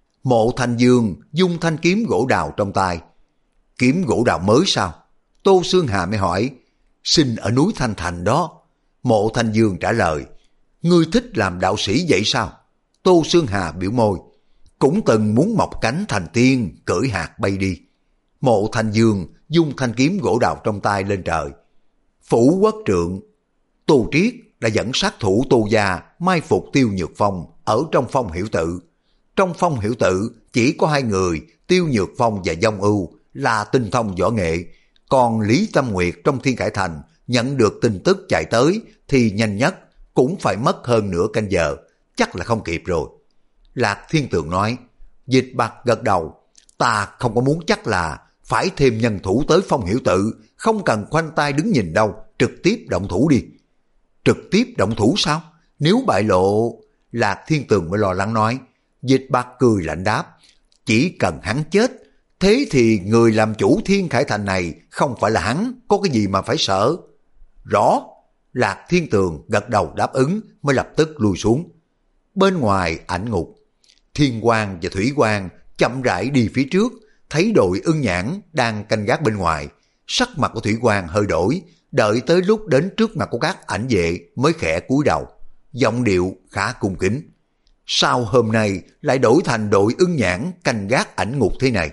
Mộ Thanh Dương dung thanh kiếm gỗ đào trong tay. Kiếm gỗ đào mới sao? Tô Xương Hà mới hỏi, sinh ở núi Thanh Thành đó. Mộ Thanh Dương trả lời, ngươi thích làm đạo sĩ vậy sao? Tô Xương Hà biểu môi, cũng từng muốn mọc cánh thành tiên, cưỡi hạt bay đi. Mộ Thanh Dương dung thanh kiếm gỗ đào trong tay lên trời. Phủ Quốc Trượng. Tô Triết đã dẫn sát thủ Tô gia mai phục Tiêu Nhược Phong ở trong phong hiểu tự. Trong phong hiểu tự chỉ có hai người, Tiêu Nhược Phong và Dông Ưu là tinh thông võ nghệ, Còn Lý Tâm Nguyệt trong Thiên Khải Thành nhận được tin tức chạy tới thì nhanh nhất cũng phải mất hơn nửa canh giờ, chắc là không kịp rồi. Lạc Thiên Tường nói. Dịch Bạc gật đầu. Ta không có muốn chắc là phải thêm nhân thủ tới Phong Hiểu Tự, không cần khoanh tay đứng nhìn đâu, trực tiếp động thủ đi. Trực tiếp động thủ sao? Nếu bại lộ... Lạc Thiên Tường mới lo lắng nói. Dịch Bạc cười lạnh đáp. Chỉ cần hắn chết, thế thì người làm chủ Thiên Khải Thành này không phải là hắn, có cái gì mà phải sợ. Rõ. Lạc Thiên Tường gật đầu đáp ứng mới lập tức lui xuống. Bên ngoài ảnh ngục, Thiên Quang và Thủy Quang chậm rãi đi phía trước, thấy đội Ưng Nhãn đang canh gác bên ngoài. Sắc mặt của Thủy Quang hơi đổi, đợi tới lúc đến trước mặt của các ảnh vệ mới khẽ cúi đầu, giọng điệu khá cung kính. Sao hôm nay lại đổi thành đội Ưng Nhãn canh gác ảnh ngục thế này?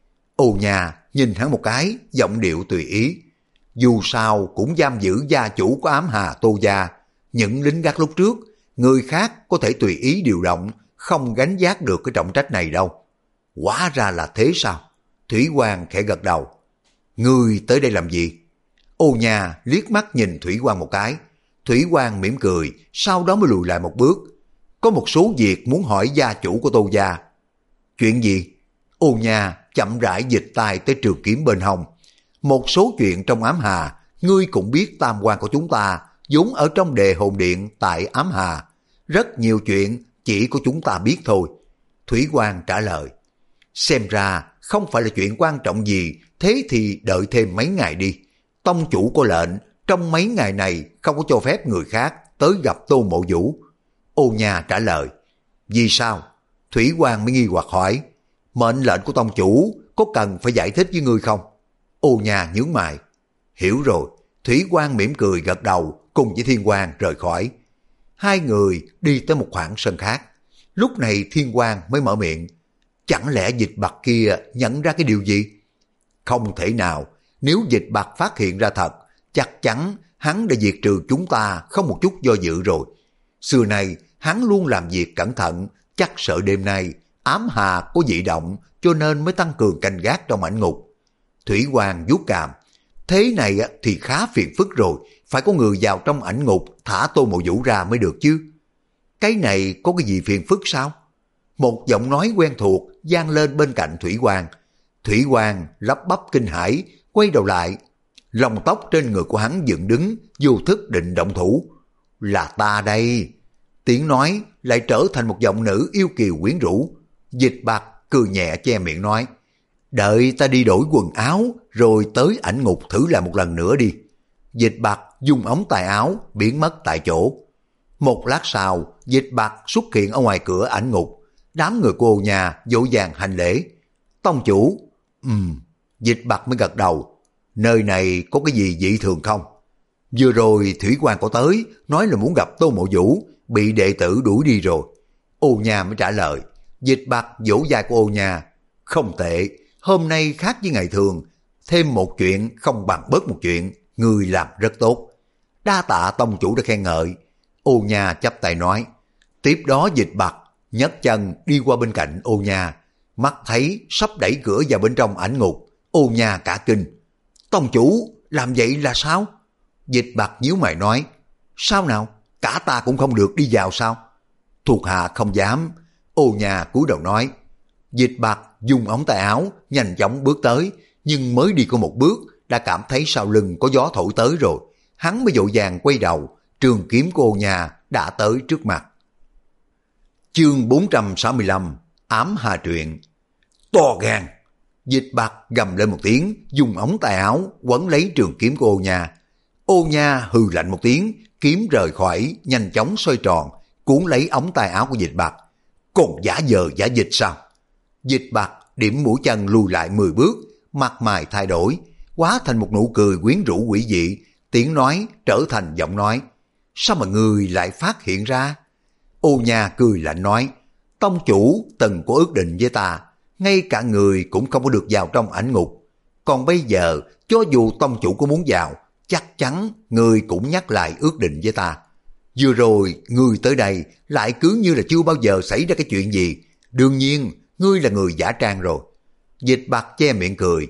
Ô Nha nhìn hắn một cái, giọng điệu tùy ý. Dù sao cũng giam giữ gia chủ của Ám Hà Tô Gia, những lính gác lúc trước, người khác có thể tùy ý điều động, không gánh vác được cái trọng trách này đâu. Hóa ra là thế sao? Thủy Quang khẽ gật đầu. Ngươi tới đây làm gì? Ô Nha liếc mắt nhìn Thủy Quang một cái. Thủy Quang mỉm cười, sau đó mới lùi lại một bước. Có một số việc muốn hỏi gia chủ của Tô Gia. Chuyện gì? Ô Nha chậm rãi dịch tay tới trường kiếm bên hông. Một số chuyện trong Ám Hà, ngươi cũng biết tam quan của chúng ta vốn ở trong đề hồn điện tại Ám Hà. Rất nhiều chuyện chỉ có chúng ta biết thôi. Thủy Quang trả lời. Xem ra không phải là chuyện quan trọng gì, thế thì đợi thêm mấy ngày đi. Tông chủ có lệnh, trong mấy ngày này không có cho phép người khác tới gặp Tô Mộ Vũ. Ô Nha trả lời. Vì sao? Thủy Quang mới nghi hoặc hỏi. Mệnh lệnh của tông chủ có cần phải giải thích với ngươi không? Ô Nha nhướng mày. Hiểu rồi. Thủy Quang mỉm cười gật đầu, cùng với Thiên Quang rời khỏi. Hai người đi tới một khoảng sân khác. Lúc này Thiên Quang mới mở miệng. Chẳng lẽ Dịch Bạc kia nhận ra cái điều gì? Không thể nào. Nếu Dịch Bạc phát hiện ra thật, chắc chắn hắn đã diệt trừ chúng ta không một chút do dự rồi. Xưa này hắn luôn làm việc cẩn thận, chắc sợ đêm nay Ám Hà có dị động cho nên mới tăng cường canh gác trong ảnh ngục. Thủy Quang vuốt cằm. Thế này thì khá phiền phức rồi, phải có người vào trong ảnh ngục thả Tô Mộ Vũ ra mới được chứ. Cái này có cái gì phiền phức sao? Một giọng nói quen thuộc vang lên bên cạnh Thủy Quang. Thủy Quang lắp bắp kinh hãi, quay đầu lại. Lông tóc trên người của hắn dựng đứng, vô thức định động thủ. Là ta đây. Tiếng nói lại trở thành một giọng nữ yêu kiều quyến rũ. Dịch Bạc cười nhẹ che miệng nói. Đợi ta đi đổi quần áo rồi tới ảnh ngục thử lại một lần nữa đi. Dịch Bạc dùng ống tay áo biến mất tại chỗ. Một lát sau, Dịch Bạc xuất hiện ở ngoài cửa ảnh ngục. Đám người cô nhà vội vàng hành lễ. Tông chủ. Ừm. Dịch Bạc mới gật đầu. Nơi này có cái gì dị thường không? Vừa rồi Thủy Quang có tới, nói là muốn gặp Tô Mộ Vũ, bị đệ tử đuổi đi rồi. Ô Nha mới trả lời. Dịch Bạc vỗ vai của Ô Nha. Không tệ, hôm nay khác với ngày thường, thêm một chuyện không bằng bớt một chuyện, người làm rất tốt. Đa tạ tông chủ đã khen ngợi. Ô Nha chắp tay nói. Tiếp đó Dịch Bạc nhấc chân đi qua bên cạnh Ô Nha, mắt thấy sắp đẩy cửa vào bên trong ảnh ngục. Ô Nha cả kinh. Tông chủ, làm vậy là sao? Dịch Bạc nhíu mày nói. Sao nào? Cả ta cũng không được đi vào sao? Thuộc hạ không dám. Ô Nha cúi đầu nói. Dịch Bạc dùng ống tay áo nhanh chóng bước tới, nhưng mới đi có một bước đã cảm thấy sau lưng có gió thổi tới rồi. Hắn mới vội vàng quay đầu, trường kiếm của Ô Nha đã tới trước mặt. Chương bốn trăm sáu mươi lăm. Ám Hà truyện. To gan. Dịch Bạc gầm lên một tiếng, dùng ống tay áo quấn lấy trường kiếm của Ô Nha. Ô Nha hừ lạnh một tiếng, kiếm rời khỏi, nhanh chóng xoay tròn, cuốn lấy ống tay áo của Dịch Bạc. Còn giả vờ giả dịch sao? Dịch Bạc điểm mũi chân lùi lại mười bước, mặt mày thay đổi, hóa thành một nụ cười quyến rũ quỷ dị, tiếng nói trở thành giọng nói. Sao mà người lại phát hiện ra? Ô Nha cười lạnh nói. Tông chủ từng có ước định với ta, ngay cả người cũng không có được vào trong ảnh ngục. Còn bây giờ, cho dù tông chủ có muốn vào, chắc chắn người cũng nhắc lại ước định với ta. Vừa rồi, ngươi tới đây lại cứ như là chưa bao giờ xảy ra cái chuyện gì. Đương nhiên, ngươi là người giả trang rồi. Dịch Bạc che miệng cười.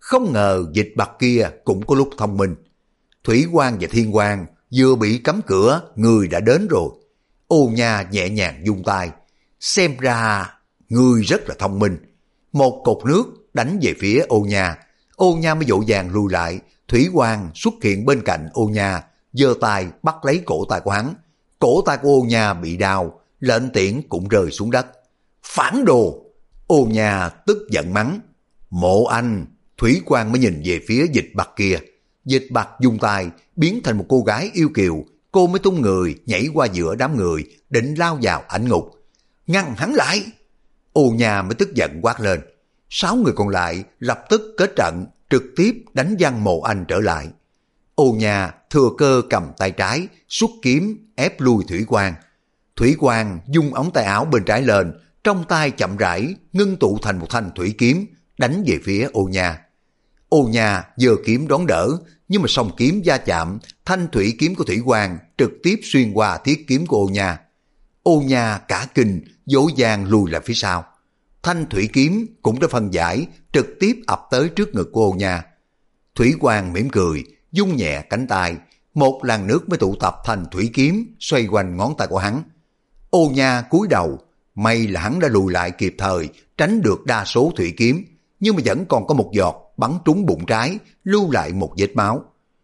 Không ngờ dịch bạc kia cũng có lúc thông minh. Thủy Quang và Thiên Quang vừa bị cấm cửa, người đã đến rồi. Ô Nha nhẹ nhàng vung tay. Xem ra người rất là thông minh. Một cột nước đánh về phía Ô Nha. Ô Nha mới vội vàng lùi lại. Thủy Quang xuất hiện bên cạnh Ô Nha, giơ tay bắt lấy cổ tay của hắn. Cổ tay của Ô Nha bị đau, lệnh tiễn cũng rơi xuống đất. Phản đồ! Ô Nha tức giận mắng. Mộ Anh! Thủy Quang mới nhìn về phía Dịch Bạc kia. Dịch Bạc dùng tay biến thành một cô gái yêu kiều. Cô mới tung người nhảy qua giữa đám người, định lao vào ảnh ngục. Ngăn hắn lại! Ô Nha mới tức giận quát lên. Sáu người còn lại lập tức kết trận, trực tiếp đánh văng Mộ Anh trở lại. Ô Nha thừa cơ cầm tay trái, xuất kiếm ép lui Thủy Quang. Thủy Quang dung ống tay áo bên trái lên, trong tay chậm rãi ngưng tụ thành một thanh thủy kiếm, đánh về phía Ô Nha. Ô Nha giơ kiếm đón đỡ, nhưng mà song kiếm va chạm, thanh thủy kiếm của Thủy Quang trực tiếp xuyên qua thiết kiếm của Ô Nha. Ô Nha cả kinh, vội vàng lùi lại phía sau. Thanh thủy kiếm cũng đã phân giải, trực tiếp ập tới trước ngực của Ô Nha. Thủy Quang mỉm cười, dung nhẹ cánh tay, một làn nước mới tụ tập thành thủy kiếm xoay quanh ngón tay của hắn. Ô Nha cúi đầu, may là hắn đã lùi lại kịp thời, tránh được đa số thủy kiếm, nhưng mà vẫn còn có một giọt bắn trúng bụng trái, lưu lại một vết máu.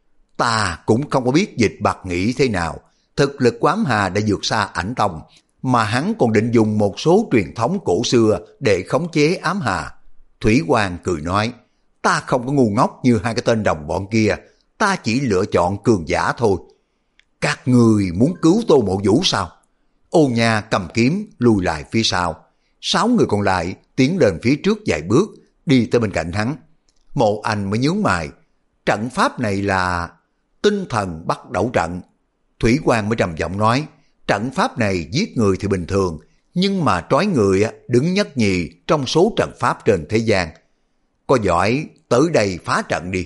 Ta cũng không có biết Dịch Bạc nghĩ thế nào, thực lực của ám hà đã vượt xa ảnh tông, mà hắn còn định dùng một số truyền thống cổ xưa để khống chế ám hà. Thủy Quang cười nói, ta không có ngu ngốc như hai cái tên đồng bọn kia, ta chỉ lựa chọn cường giả thôi. Các người muốn cứu Tô Mộ Vũ sao? Ô Nha cầm kiếm lùi lại phía sau. Sáu người còn lại tiến lên phía trước vài bước, đi tới bên cạnh hắn. Mộ Anh mới nhướng mày. Trận pháp này là tinh thần bắt đầu trận. Thủy Quang mới trầm giọng nói, trận pháp này giết người thì bình thường, nhưng mà trói người đứng nhất nhì trong số trận pháp trên thế gian. Có giỏi tới đây phá trận đi.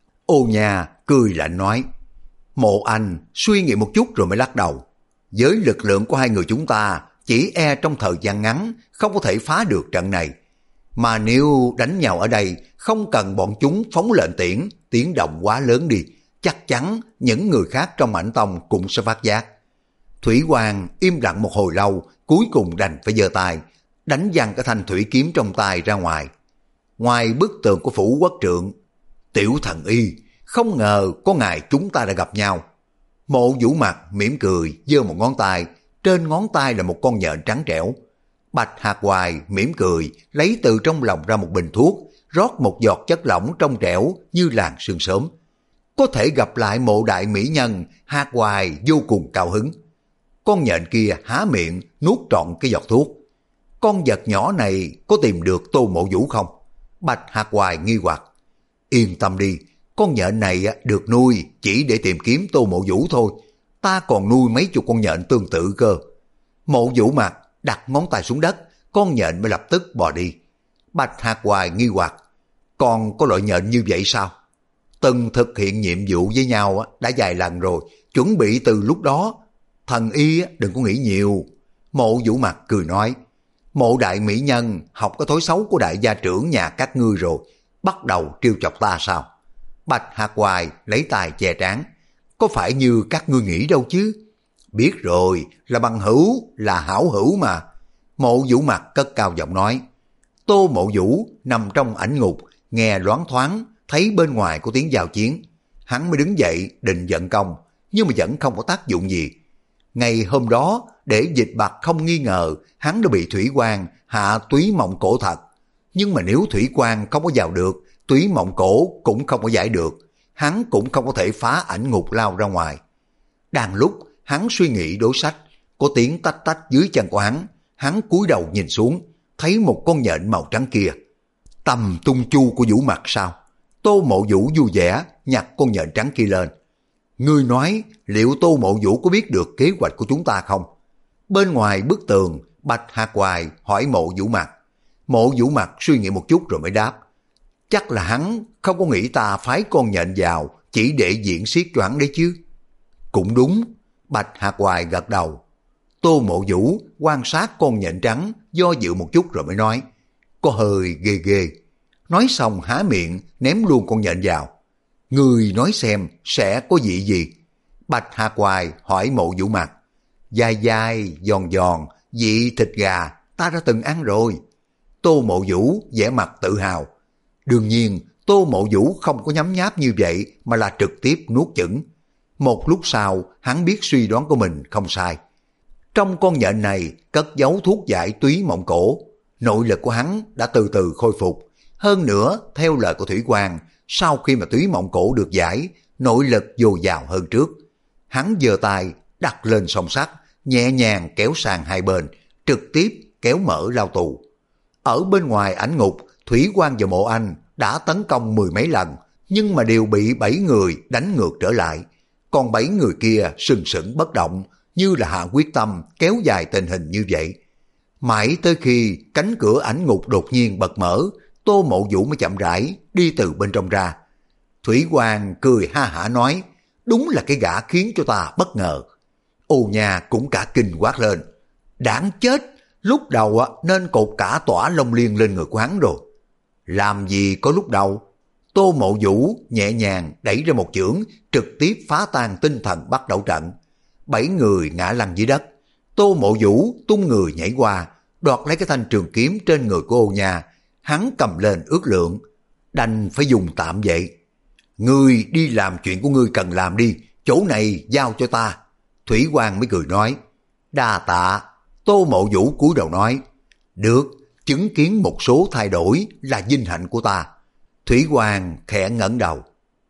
Ô Nha cười lạnh nói. Mộ Anh suy nghĩ một chút rồi mới lắc đầu. Với lực lượng của hai người chúng ta, chỉ e trong thời gian ngắn không có thể phá được trận này. Mà nếu đánh nhau ở đây, không cần bọn chúng phóng lệnh tiễn, tiếng động quá lớn đi, chắc chắn những người khác trong ảnh tông cũng sẽ phát giác. Thủy Quang im lặng một hồi lâu, cuối cùng đành phải giơ tay, đánh văng cái thanh thủy kiếm trong tay ra ngoài. Ngoài bức tường của phủ quốc trượng, Tiểu Thần Y, không ngờ có ngày chúng ta đã gặp nhau. Mộ Vũ Mặt mỉm cười, giơ một ngón tay, trên ngón tay là một con nhện trắng trẻo. Bạch Hạc Hoài mỉm cười, lấy từ trong lòng ra một bình thuốc, rót một giọt chất lỏng trong trẻo như làn sương sớm. Có thể gặp lại Mộ đại mỹ nhân, Hạc Hoài vô cùng cao hứng. Con nhện kia há miệng, nuốt trọn cái giọt thuốc. Con vật nhỏ này có tìm được Tô Mộ Vũ không? Bạch Hạc Hoài nghi hoặc. Yên tâm đi, con nhện này được nuôi chỉ để tìm kiếm Tô Mộ Vũ thôi. Ta còn nuôi mấy chục con nhện tương tự cơ. Mộ Vũ Mặt đặt ngón tay xuống đất, con nhện mới lập tức bò đi. Bạch Hạc Hoài nghi hoặc. Còn có loại nhện như vậy sao? Từng thực hiện nhiệm vụ với nhau đã vài lần rồi, chuẩn bị từ lúc đó. Thần Y đừng có nghĩ nhiều. Mộ Vũ Mặt cười nói. Mộ đại mỹ nhân học cái thói xấu của đại gia trưởng nhà các ngươi rồi, bắt đầu trêu chọc ta sao? Bạch Hạc Hoài lấy tay che trán. Có phải như các ngươi nghĩ đâu chứ? Biết rồi, là bằng hữu, là hảo hữu mà. Mộ Vũ Mặt cất cao giọng nói. Tô Mộ Vũ nằm trong ảnh ngục, nghe loáng thoáng, thấy bên ngoài có tiếng giao chiến. Hắn mới đứng dậy định giận công, nhưng mà vẫn không có tác dụng gì. Ngày hôm đó, để Dịch Bạc không nghi ngờ, hắn đã bị Thủy Quang hạ túy mộng cổ thật. Nhưng mà nếu Thủy Quang không có vào được, túy mộng cổ cũng không có giải được, hắn cũng không có thể phá ảnh ngục lao ra ngoài. Đang lúc hắn suy nghĩ đối sách, có tiếng tách tách dưới chân của hắn, hắn cúi đầu nhìn xuống, thấy một con nhện màu trắng kia. Tầm tung chu của Vũ Mặt sao? Tô Mộ Vũ vui vẻ nhặt con nhện trắng kia lên. Ngươi nói liệu Tô Mộ Vũ có biết được kế hoạch của chúng ta không? Bên ngoài bức tường, Bạch Hạc Hoài hỏi Mộ Vũ Mặt. Mộ Vũ Mặt suy nghĩ một chút rồi mới đáp. Chắc là hắn không có nghĩ ta phái con nhện vào chỉ để diễn xiết cho hắn đấy chứ. Cũng đúng. Bạch Hạc Hoài gật đầu. Tô Mộ Vũ quan sát con nhện trắng, do dự một chút rồi mới nói. Có hơi ghê ghê. nói xong há miệng ném luôn con nhện vào. Người nói xem sẽ có vị gì? Bạch Hạ Hoài hỏi Mộ Vũ Mặt. Dai dai, giòn giòn, vị thịt gà, ta đã từng ăn rồi. Tô Mộ Vũ vẻ mặt tự hào. Đương nhiên, Tô Mộ Vũ không có nhấm nháp như vậy mà là trực tiếp nuốt chửng. Một lúc sau, hắn biết suy đoán của mình không sai. Trong con nhện này cất giấu thuốc giải túy mộng cổ. Nội lực của hắn đã từ từ khôi phục. Hơn nữa, theo lời của Thủy Quang, sau khi mà túy mộng cổ được giải, nội lực dồi dào hơn trước. Hắn giơ tay đặt lên song sắt, nhẹ nhàng kéo sang hai bên, trực tiếp kéo mở lao tù. Ở bên ngoài ảnh ngục, Thủy Quang và Mộ Anh đã tấn công mười mấy lần, nhưng mà đều bị bảy người đánh ngược trở lại. Còn bảy người kia sừng sững bất động, như là hạ quyết tâm kéo dài tình hình như vậy. Mãi tới khi cánh cửa ảnh ngục đột nhiên bật mở, Tô Mộ Vũ mới chậm rãi đi từ bên trong ra. Thủy Quang cười ha hả nói, đúng là cái gã khiến cho ta bất ngờ. Ô Nha cũng cả kinh quát lên, đáng chết, lúc đầu nên cột cả tỏa Long Liên lên người của hắn rồi. Làm gì có lúc đầu? Tô Mộ Vũ nhẹ nhàng đẩy ra một chưởng, trực tiếp phá tan tinh thần bắt đầu trận. Bảy người ngã lăn dưới đất. Tô Mộ Vũ tung người nhảy qua, đoạt lấy cái thanh trường kiếm trên người của Ô Nha. Hắn cầm lên ước lượng, đành phải dùng tạm vậy. Ngươi đi làm chuyện của ngươi cần làm đi, chỗ này giao cho ta. Thủy Quang mới cười nói, đa tạ. Tô Mộ Vũ cúi đầu nói, được, chứng kiến một số thay đổi là vinh hạnh của ta. Thủy Quang khẽ ngẩng đầu.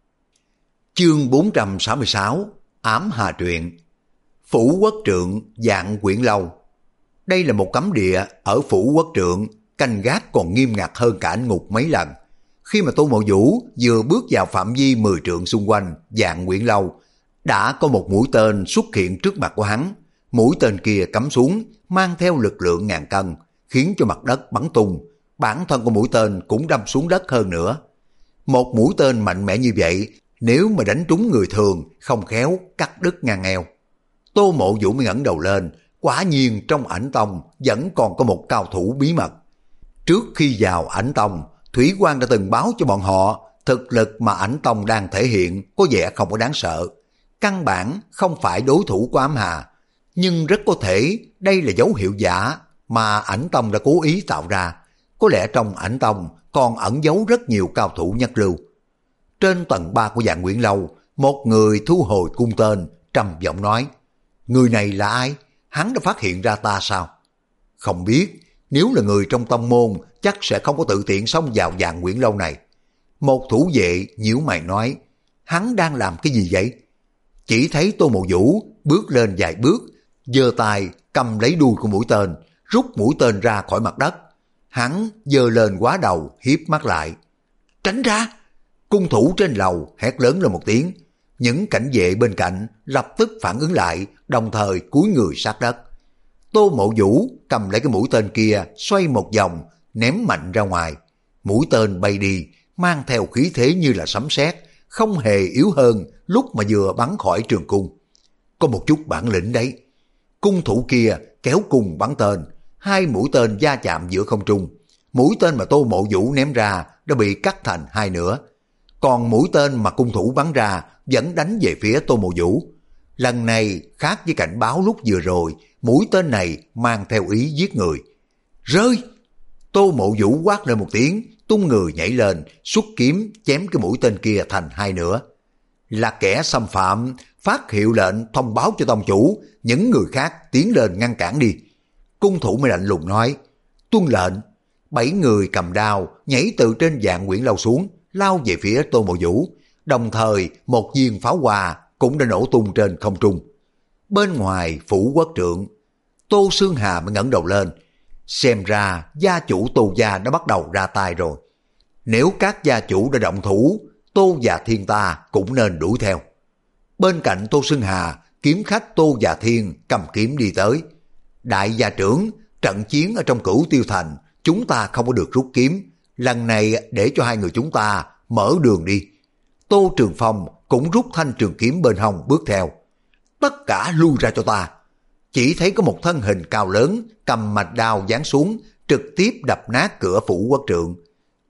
Chương bốn trăm sáu mươi sáu, Ám Hà Truyện. Phủ Quốc Trượng, Vạn Quyển Lâu. Đây là một cấm địa ở Phủ Quốc Trượng, canh gác còn nghiêm ngặt hơn cả ảnh ngục mấy lần. Khi mà Tô Mộ Vũ vừa bước vào phạm vi mười trượng xung quanh Vạn Quyển Lâu, đã có một mũi tên xuất hiện trước mặt của hắn. Mũi tên kia cắm xuống, mang theo lực lượng ngàn cân, khiến cho mặt đất bắn tung. Bản thân của mũi tên cũng đâm xuống đất hơn nữa. Một mũi tên mạnh mẽ như vậy, nếu mà đánh trúng người thường, không khéo cắt đứt ngang eo. Tô Mộ Vũ mới ngẩng đầu lên, quả nhiên trong ảnh tông vẫn còn có một cao thủ bí mật. Trước khi vào ảnh tông, Thủy Quang đã từng báo cho bọn họ, thực lực mà ảnh tông đang thể hiện có vẻ không có đáng sợ. Căn bản không phải đối thủ của Ám Hà, nhưng rất có thể đây là dấu hiệu giả mà ảnh tông đã cố ý tạo ra. Có lẽ trong ảnh tông còn ẩn giấu rất nhiều cao thủ nhất lưu. Trên tầng ba của Vạn Quyển Lâu, một người thu hồi cung tên, trầm giọng nói, người này là ai? Hắn đã phát hiện ra ta sao? Không biết, nếu là người trong tông môn chắc sẽ không có tự tiện xông vào Vạn Quyển Lâu này. Một thủ vệ nhíu mày nói, hắn đang làm cái gì vậy? Chỉ thấy Tô Mộ Vũ bước lên vài bước, giơ tay cầm lấy đuôi của mũi tên, rút mũi tên ra khỏi mặt đất. Hắn giơ lên quá đầu, hiếp mắt lại. Tránh ra! Cung thủ trên lầu hét lớn lên một tiếng. Những cảnh vệ bên cạnh lập tức phản ứng lại, đồng thời cúi người sát đất. Tô Mộ Vũ cầm lấy cái mũi tên kia, xoay một vòng, ném mạnh ra ngoài. Mũi tên bay đi, mang theo khí thế như là sấm sét, không hề yếu hơn lúc mà vừa bắn khỏi trường cung. Có một chút bản lĩnh đấy. Cung thủ kia kéo cung bắn tên, hai mũi tên va chạm giữa không trung. Mũi tên mà Tô Mộ Vũ ném ra đã bị cắt thành hai nửa. Còn mũi tên mà cung thủ bắn ra vẫn đánh về phía Tô Mộ Vũ. Lần này khác với cảnh báo lúc vừa rồi, mũi tên này mang theo ý giết người. Rơi! Tô Mộ Vũ quát lên một tiếng, tung người nhảy lên, xuất kiếm chém cái mũi tên kia thành hai nửa. Là kẻ xâm phạm, phát hiệu lệnh thông báo cho tông chủ, những người khác tiến lên ngăn cản đi. Cung thủ mới lạnh lùng nói, tuân lệnh. Bảy người cầm đao nhảy từ trên Vạn Quyển Lâu xuống, lao về phía Tô Mộ Vũ. Đồng thời một viên pháo hoa cũng đã nổ tung trên không trung. Bên ngoài Phủ Quốc Trượng, Tô Xương Hà mới ngẩng đầu lên. Xem ra gia chủ Tô gia đã bắt đầu ra tay rồi. Nếu các gia chủ đã động thủ, Tô và Thiên ta cũng nên đuổi theo. Bên cạnh Tô Xương Hà, kiếm khách Tô và Thiên cầm kiếm đi tới. Đại gia trưởng, trận chiến ở trong Cửu Tiêu Thành, chúng ta không có được rút kiếm. Lần này để cho hai người chúng ta mở đường đi. Tô Trường Phong cũng rút thanh trường kiếm bên hông bước theo. Tất cả lui ra cho ta. Chỉ thấy có một thân hình cao lớn cầm mạch đao giáng xuống, trực tiếp đập nát cửa Phủ Quốc Trượng.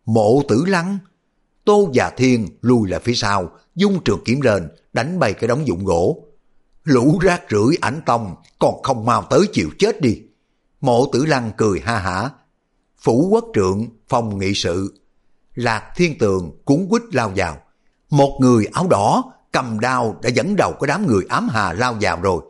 Mộ Tử Lăng. Tô và Thiên lùi lại phía sau, dung trường kiếm lên, đánh bay cái đống dụng gỗ. Lũ rác rưởi Ảnh Tông, còn không mau tới chịu chết đi. Mộ Tử Lăng cười ha hả. Phủ Quốc Trượng, phòng nghị sự. Lạc Thiên Tường cuốn quýt lao vào. Một người áo đỏ cầm đao đã dẫn đầu cái đám người ám hà lao vào rồi.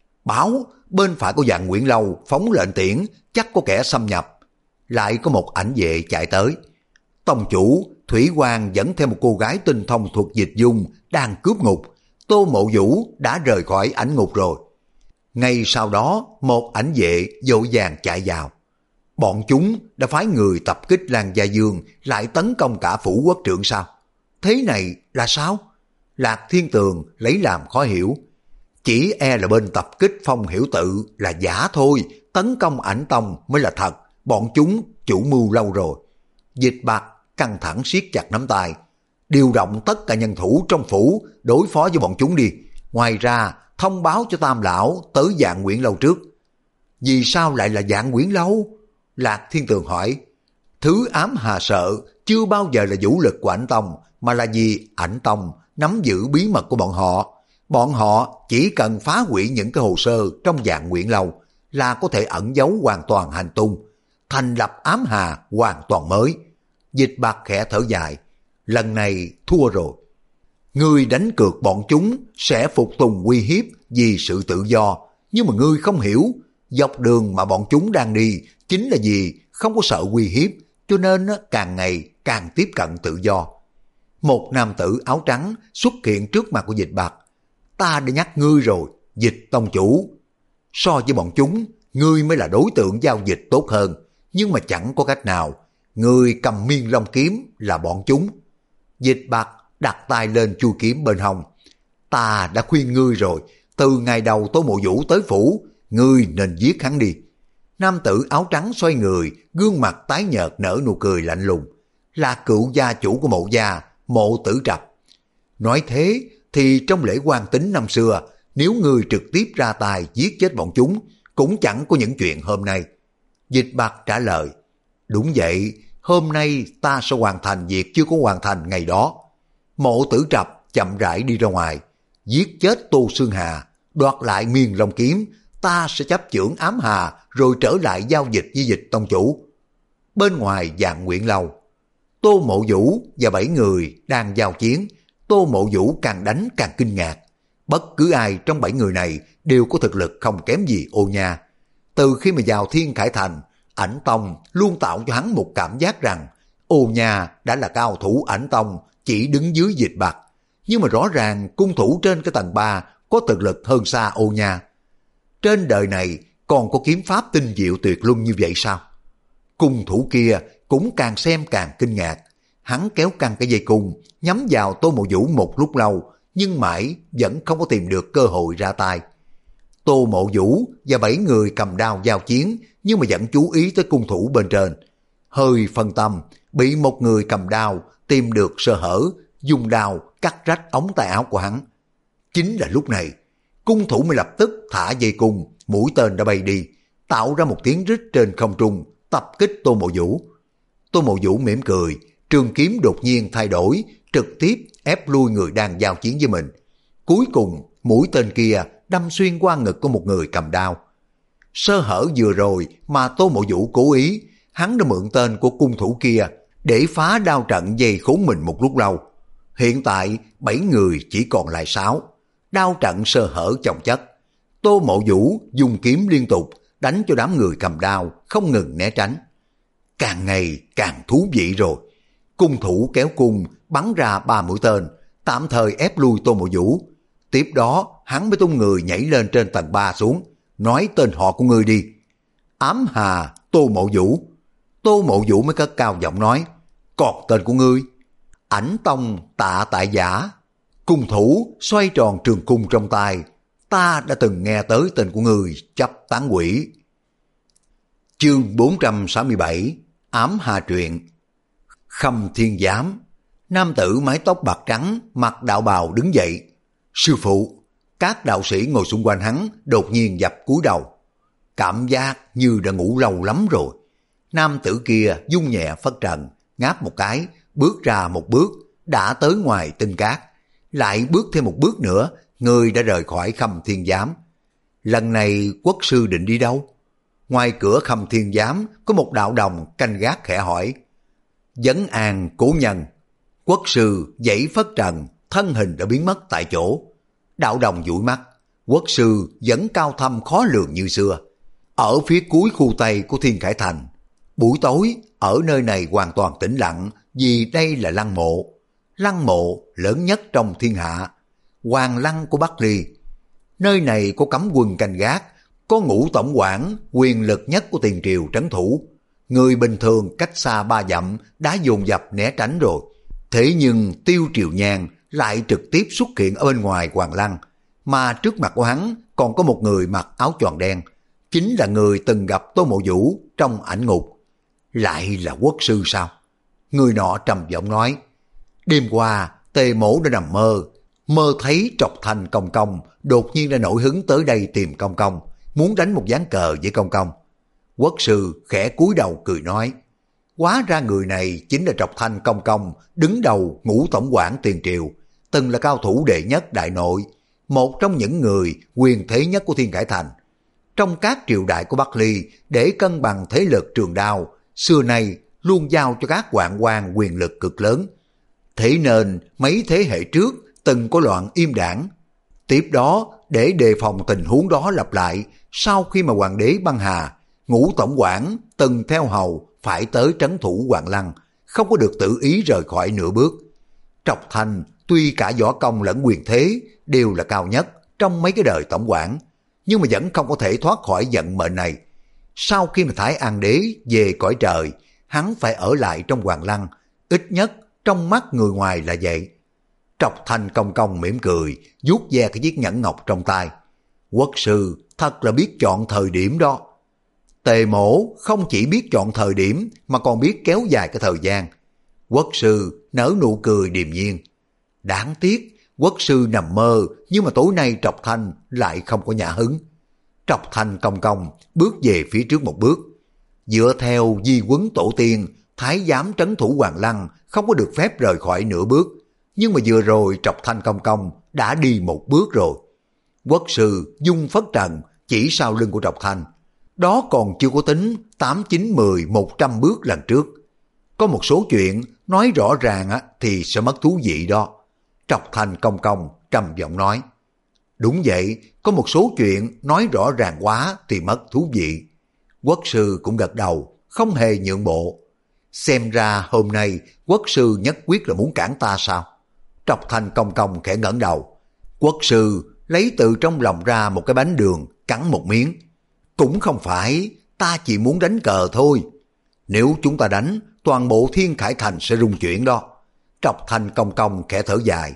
Báo bên phải của Vạn Nguyện Lâu phóng lệnh tiễn, chắc có kẻ xâm nhập. Lại có một ảnh vệ chạy tới. Tông chủ Thủy Quang dẫn theo một cô gái tinh thông thuật dịch dung đang cướp ngục. Tô Mộ Vũ đã rời khỏi ảnh ngục rồi. Ngay sau đó một ảnh vệ vội vàng chạy vào. Bọn chúng đã phái người tập kích Lan Gia Dương, lại tấn công cả Phủ Quốc Trượng sao? Thế này là sao? Lạc Thiên Tường lấy làm khó hiểu. Chỉ e là bên tập kích Phong Hiểu Tự là giả thôi, tấn công Ảnh Tông mới là thật, bọn chúng chủ mưu lâu rồi. Dịch Bạc căng thẳng siết chặt nắm tay. Điều động tất cả nhân thủ trong phủ đối phó với bọn chúng đi. Ngoài ra thông báo cho Tam Lão tới Vạn Nguyện Lâu trước. Vì sao lại là Vạn Nguyện Lâu? Lạc Thiên Tường hỏi. Thứ ám hà sợ chưa bao giờ là vũ lực của Ảnh Tông, mà là vì Ảnh Tông nắm giữ bí mật của bọn họ. Bọn họ chỉ cần phá hủy những cái hồ sơ trong Vạn Nguyện Lâu là có thể ẩn giấu hoàn toàn hành tung, thành lập ám hà hoàn toàn mới. Dịch Bạc khẽ thở dài. Lần này thua rồi. Ngươi đánh cược bọn chúng sẽ phục tùng uy hiếp vì sự tự do, nhưng mà ngươi không hiểu, dọc đường mà bọn chúng đang đi chính là vì không có sợ uy hiếp, cho nên càng ngày càng tiếp cận tự do. Một nam tử áo trắng xuất hiện trước mặt của Dịch Bạc. Ta đã nhắc ngươi rồi, Dịch tông chủ. So với bọn chúng, ngươi mới là đối tượng giao dịch tốt hơn, nhưng mà chẳng có cách nào. Ngươi cầm Miên Long kiếm là bọn chúng. Dịch Bạc đặt tay lên chui kiếm bên hông. Ta đã khuyên ngươi rồi, từ ngày đầu Tô Mộ Vũ tới phủ, ngươi nên giết hắn đi. Nam tử áo trắng xoay người, gương mặt tái nhợt nở nụ cười lạnh lùng. Là cựu gia chủ của Mộ gia, Mộ Tử Trập. Nói thế thì trong lễ quan tính năm xưa, nếu ngươi trực tiếp ra tay giết chết bọn chúng, cũng chẳng có những chuyện hôm nay. Dịch Bạc trả lời. Đúng vậy, hôm nay ta sẽ hoàn thành việc chưa có hoàn thành ngày đó. Mộ Tử Trập chậm rãi đi ra ngoài. Giết chết Tô Xương Hà, đoạt lại Miên Long kiếm, ta sẽ chấp chưởng ám hà rồi trở lại giao dịch với Dịch tông chủ. Bên ngoài Vạn Nguyện Lâu, Tô Mộ Vũ và bảy người đang giao chiến. Tô Mộ Vũ càng đánh càng kinh ngạc. Bất cứ ai trong bảy người này đều có thực lực không kém gì Ô Nha. Từ khi mà vào Thiên Khải Thành, Ảnh Tông luôn tạo cho hắn một cảm giác rằng Ô Nha đã là cao thủ Ảnh Tông chỉ đứng dưới Dịch Bạc. Nhưng mà rõ ràng cung thủ trên cái tầng ba có thực lực hơn xa Ô Nha. Trên đời này còn có kiếm pháp tinh diệu tuyệt luân như vậy sao? Cung thủ kia cũng càng xem càng kinh ngạc. Hắn kéo căng cái dây cung, nhắm vào Tô Mộ Vũ một lúc lâu, nhưng mãi vẫn không có tìm được cơ hội ra tay. Tô Mộ Vũ và bảy người cầm đao giao chiến, nhưng mà vẫn chú ý tới cung thủ bên trên. Hơi phân tâm, bị một người cầm đao tìm được sơ hở, dùng đao cắt rách ống tay áo của hắn. Chính là lúc này, cung thủ mới lập tức thả dây cung, mũi tên đã bay đi, tạo ra một tiếng rít trên không trung, tập kích Tô Mộ Vũ. Tô Mộ Vũ mỉm cười, trường kiếm đột nhiên thay đổi, trực tiếp ép lui người đang giao chiến với mình. Cuối cùng, mũi tên kia đâm xuyên qua ngực của một người cầm đao. Sơ hở vừa rồi mà Tô Mộ Vũ cố ý, hắn đã mượn tên của cung thủ kia để phá đao trận dày khốn mình một lúc lâu. Hiện tại, bảy người chỉ còn lại sáu. Đao trận sơ hở chồng chất. Tô Mộ Vũ dùng kiếm liên tục, đánh cho đám người cầm đao không ngừng né tránh. Càng ngày càng thú vị rồi. Cung thủ kéo cung, bắn ra ba mũi tên, tạm thời ép lui Tô Mộ Vũ. Tiếp đó, hắn mới tung người nhảy lên trên tầng ba xuống, nói tên họ của ngươi đi. Ám Hà Tô Mộ Vũ. Tô Mộ Vũ mới cất cao giọng nói, còn tên của ngươi? Ảnh Tông Tạ Tại Giả. Cung thủ xoay tròn trường cung trong tay, ta đã từng nghe tới tên của ngươi, chấp tán quỷ. Chương bốn trăm sáu mươi bảy, Ám Hà Truyện. Khâm Thiên Giám. Nam tử mái tóc bạc trắng, mặc đạo bào đứng dậy. Sư phụ. Các đạo sĩ ngồi xung quanh hắn đột nhiên dập cúi đầu. Cảm giác như đã ngủ lâu lắm rồi. Nam tử kia dung nhẹ phất trần, ngáp một cái, bước ra một bước, đã tới ngoài Tinh Cát. Lại bước thêm một bước nữa, người đã rời khỏi Khâm Thiên Giám. Lần này quốc sư định đi đâu? Ngoài cửa Khâm Thiên Giám có một đạo đồng canh gác khẽ hỏi. Vấn an cố nhân. Quốc sư dãy phất trần, thân hình đã biến mất tại chỗ. Đạo đồng dụi mắt, quốc sư vẫn cao thâm khó lường như xưa. Ở phía cuối khu Tây của Thiên Khải Thành, buổi tối ở nơi này hoàn toàn tĩnh lặng vì đây là lăng mộ. Lăng mộ lớn nhất trong thiên hạ, Hoàng lăng của Bắc Ly. Nơi này có cấm quân canh gác, có ngũ tổng quản quyền lực nhất của tiền triều trấn thủ. Người bình thường cách xa ba dặm đã dồn dập né tránh rồi. Thế nhưng Tiêu Triều Nhan lại trực tiếp xuất hiện ở bên ngoài Hoàng lăng, mà trước mặt của hắn còn có một người mặc áo choàng đen, chính là người từng gặp Tô Mộ Vũ trong ảnh ngục. Lại là quốc sư sao? Người nọ trầm giọng nói. Đêm qua Tề Mỗ đã nằm mơ, mơ thấy Trọc Thanh Công Công đột nhiên đã nổi hứng tới đây tìm Công Công, muốn đánh một ván cờ với Công Công. Quốc sư khẽ cúi đầu cười nói, hóa ra người này chính là Trọc Thanh Công Công, đứng đầu ngũ tổng quản tiền triều, từng là cao thủ đệ nhất đại nội, một trong những người quyền thế nhất của Thiên Khải Thành. Trong các triều đại của Bắc Ly, để cân bằng thế lực trường đao, xưa nay luôn giao cho các hoạn quan quyền lực cực lớn. Thế nên mấy thế hệ trước từng có loạn Im Đảng. Tiếp đó, để đề phòng tình huống đó lặp lại, sau khi mà hoàng đế băng hà, ngũ tổng quản từng theo hầu phải tới trấn thủ Hoàng lăng, không có được tự ý rời khỏi nửa bước. Trọc Thanh tuy cả võ công lẫn quyền thế đều là cao nhất trong mấy cái đời tổng quản, nhưng mà vẫn không có thể thoát khỏi vận mệnh này. Sau khi mà Thái An đế về cõi trời, hắn phải ở lại trong Hoàng lăng, ít nhất trong mắt người ngoài là vậy. Trọc Thanh Công Công mỉm cười, vuốt ve cái chiếc nhẫn ngọc trong tay. Quốc sư thật là biết chọn thời điểm đó. Tề Mỗ không chỉ biết chọn thời điểm mà còn biết kéo dài cái thời gian. Quốc sư nở nụ cười điềm nhiên. Đáng tiếc, quốc sư nằm mơ, nhưng mà tối nay Trọc Thanh lại không có nhã hứng. Trọc Thanh Công Công bước về phía trước một bước. Dựa theo di huấn tổ tiên, thái giám trấn thủ Hoàng lăng không có được phép rời khỏi nửa bước. Nhưng mà vừa rồi Trọc Thanh Công Công đã đi một bước rồi. Quốc sư dung phất trần chỉ sau lưng của Trọc Thanh. Đó còn chưa có tính tám, chín, mười, một trăm bước lần trước. Có một số chuyện nói rõ ràng á, thì sẽ mất thú vị đó. Trọc Thanh Công Công trầm giọng nói. Đúng vậy, có một số chuyện nói rõ ràng quá thì mất thú vị. Quốc sư cũng gật đầu, không hề nhượng bộ. Xem ra hôm nay quốc sư nhất quyết là muốn cản ta sao? Trọc Thanh Công Công khẽ ngẩng đầu. Quốc sư lấy từ trong lòng ra một cái bánh đường, cắn một miếng. Cũng không phải, ta chỉ muốn đánh cờ thôi. Nếu chúng ta đánh, toàn bộ Thiên Khải Thành sẽ rung chuyển đó. Trọc Thanh Công Công khẽ thở dài.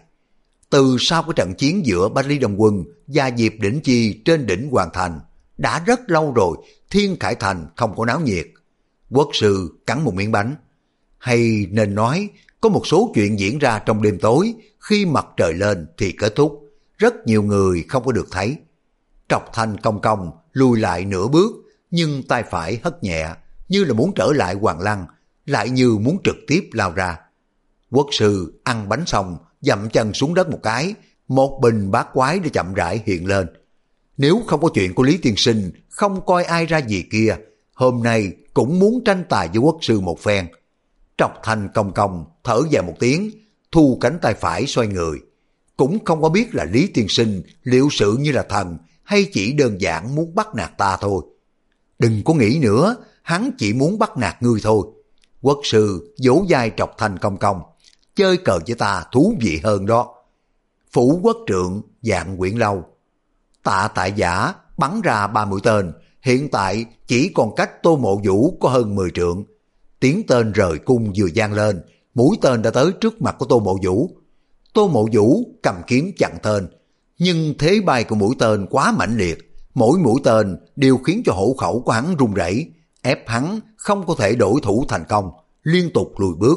Từ sau cái trận chiến giữa Bách Lý Đông Quân và Diệp Đỉnh Chi trên đỉnh Hoàng Thành, đã rất lâu rồi Thiên Khải Thành không có náo nhiệt. Quốc sư cắn một miếng bánh. Hay nên nói, có một số chuyện diễn ra trong đêm tối, khi mặt trời lên thì kết thúc. Rất nhiều người không có được thấy. Trọc Thanh Công Công lùi lại nửa bước, nhưng tay phải hất nhẹ, như là muốn trở lại Hoàng lăng, lại như muốn trực tiếp lao ra. Quốc sư ăn bánh xong, dậm chân xuống đất một cái, một bình bát quái đã chậm rãi hiện lên. Nếu không có chuyện của Lý Tiên Sinh, không coi ai ra gì kia, hôm nay cũng muốn tranh tài với quốc sư một phen. Trọc Thanh Công Công thở dài một tiếng, thu cánh tay phải xoay người. Cũng không có biết là Lý Tiên Sinh liệu sự như là thần, hay chỉ đơn giản muốn bắt nạt ta thôi. Đừng có nghĩ nữa, hắn chỉ muốn bắt nạt ngươi thôi. Quốc sư vỗ vai Trọc Thanh Công Công. Chơi cờ với ta thú vị hơn đó. Phủ quốc trượng Vạn Quyển Lâu. Tạ Tại Giả bắn ra ba mũi tên, hiện tại chỉ còn cách Tô Mộ Vũ có hơn mười trượng. Tiếng tên rời cung vừa vang lên, mũi tên đã tới trước mặt của Tô Mộ Vũ. Tô Mộ Vũ cầm kiếm chặn tên, nhưng thế bay của mũi tên quá mãnh liệt, mỗi mũi tên đều khiến cho hổ khẩu của hắn run rẩy, ép hắn không có thể đổi thủ thành công, liên tục lùi bước.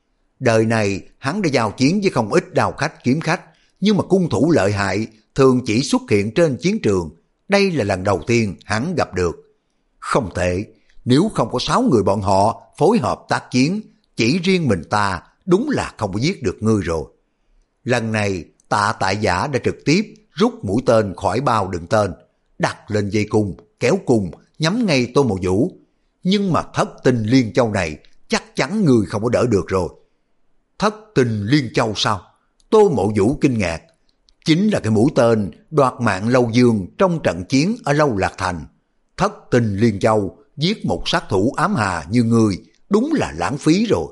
Đời này hắn đã giao chiến với không ít đao khách kiếm khách, nhưng mà cung thủ lợi hại thường chỉ xuất hiện trên chiến trường. Đây là lần đầu tiên hắn gặp được. Không tệ, nếu không có sáu người bọn họ phối hợp tác chiến, chỉ riêng mình ta đúng là không có giết được ngươi rồi. Lần này Tạ Tại Giả đã trực tiếp rút mũi tên khỏi bao đựng tên, đặt lên dây cung, kéo cung, nhắm ngay Tô Mộ Vũ. Nhưng mà thất tinh liên châu này chắc chắn người không có đỡ được rồi. Thất tinh liên châu sao? Tô Mộ Vũ kinh ngạc. Chính là cái mũi tên đoạt mạng Lâu Dương trong trận chiến ở Lâu Lạc Thành. Thất tinh liên châu giết một sát thủ ám hà như người đúng là lãng phí rồi.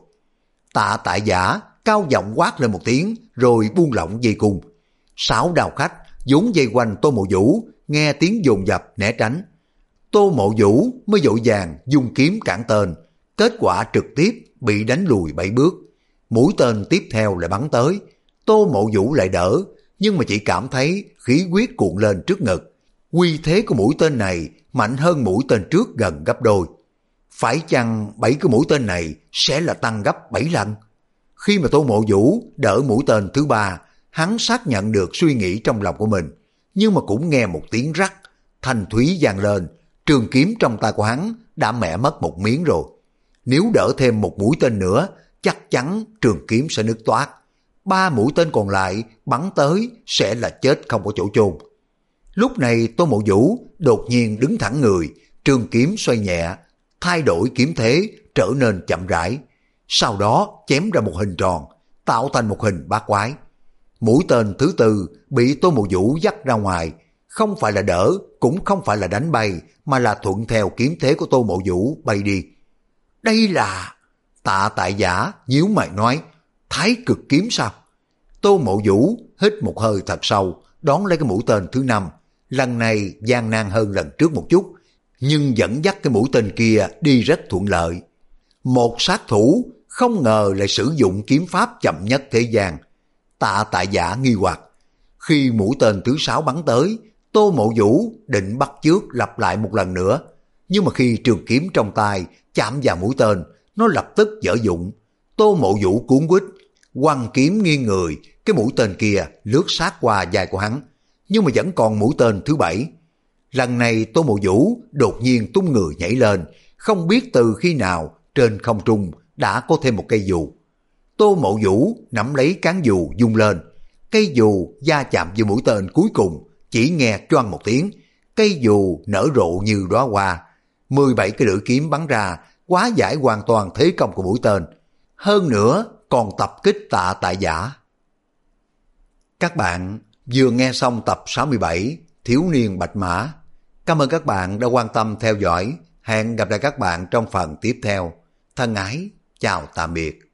Tạ Tại Giả cao giọng quát lên một tiếng rồi buông lỏng dây cung. Sáu đào khách vốn dây quanh Tô Mộ Vũ nghe tiếng dồn dập né tránh. Tô Mộ Vũ mới vội vàng dùng kiếm cản tên, kết quả trực tiếp bị đánh lùi bảy bước. Mũi tên tiếp theo lại bắn tới, Tô Mộ Vũ lại đỡ, nhưng mà chỉ cảm thấy khí huyết cuộn lên trước ngực. Uy thế của mũi tên này mạnh hơn mũi tên trước gần gấp đôi. Phải chăng bảy cái mũi tên này sẽ là tăng gấp bảy lần? Khi mà Tô Mộ Vũ đỡ mũi tên thứ ba, hắn xác nhận được suy nghĩ trong lòng của mình, nhưng mà cũng nghe một tiếng rắc, thanh thúy vang lên, trường kiếm trong tay của hắn đã mẹ mất một miếng rồi. Nếu đỡ thêm một mũi tên nữa, chắc chắn trường kiếm sẽ nứt toác. Ba mũi tên còn lại bắn tới sẽ là chết không có chỗ chôn. Lúc này Tô Mộ Vũ đột nhiên đứng thẳng người, trường kiếm xoay nhẹ, thay đổi kiếm thế trở nên chậm rãi. Sau đó chém ra một hình tròn, tạo thành một hình bát quái. Mũi tên thứ tư bị Tô Mộ Vũ dắt ra ngoài, không phải là đỡ, cũng không phải là đánh bay, mà là thuận theo kiếm thế của Tô Mộ Vũ bay đi. Đây là... Tạ Tại Giả nhíu mày nói, Thái Cực kiếm sao? Tô Mộ Vũ hít một hơi thật sâu, đón lấy cái mũi tên thứ năm. Lần này gian nan hơn lần trước một chút, nhưng dẫn dắt cái mũi tên kia đi rất thuận lợi. Một sát thủ không ngờ lại sử dụng kiếm pháp chậm nhất thế gian. Tạ Tại Giả nghi hoặc. Khi mũi tên thứ sáu bắn tới, Tô Mộ Vũ định bắt chước lặp lại một lần nữa, nhưng mà khi trường kiếm trong tay chạm vào mũi tên, nó lập tức dở dụng. Tô Mộ Vũ cuốn quýt, quăng kiếm nghiêng người, cái mũi tên kia lướt sát qua vai của hắn, nhưng mà vẫn còn mũi tên thứ bảy. Lần này Tô Mộ Vũ đột nhiên tung người nhảy lên, không biết từ khi nào trên không trung đã có thêm một cây dù. Tô Mộ Vũ nắm lấy cán dù vung lên, cây dù va chạm với mũi tên cuối cùng, chỉ nghe choang một tiếng, cây dù nở rộ như đóa hoa. mười bảy cái lưỡi kiếm bắn ra, hóa giải hoàn toàn thế công của mũi tên, hơn nữa còn tập kích Tạ Tại Giả. Các bạn vừa nghe xong tập sáu mươi bảy Thiếu niên Bạch Mã. Cảm ơn các bạn đã quan tâm theo dõi. Hẹn gặp lại các bạn trong phần tiếp theo. Thân ái, chào tạm biệt.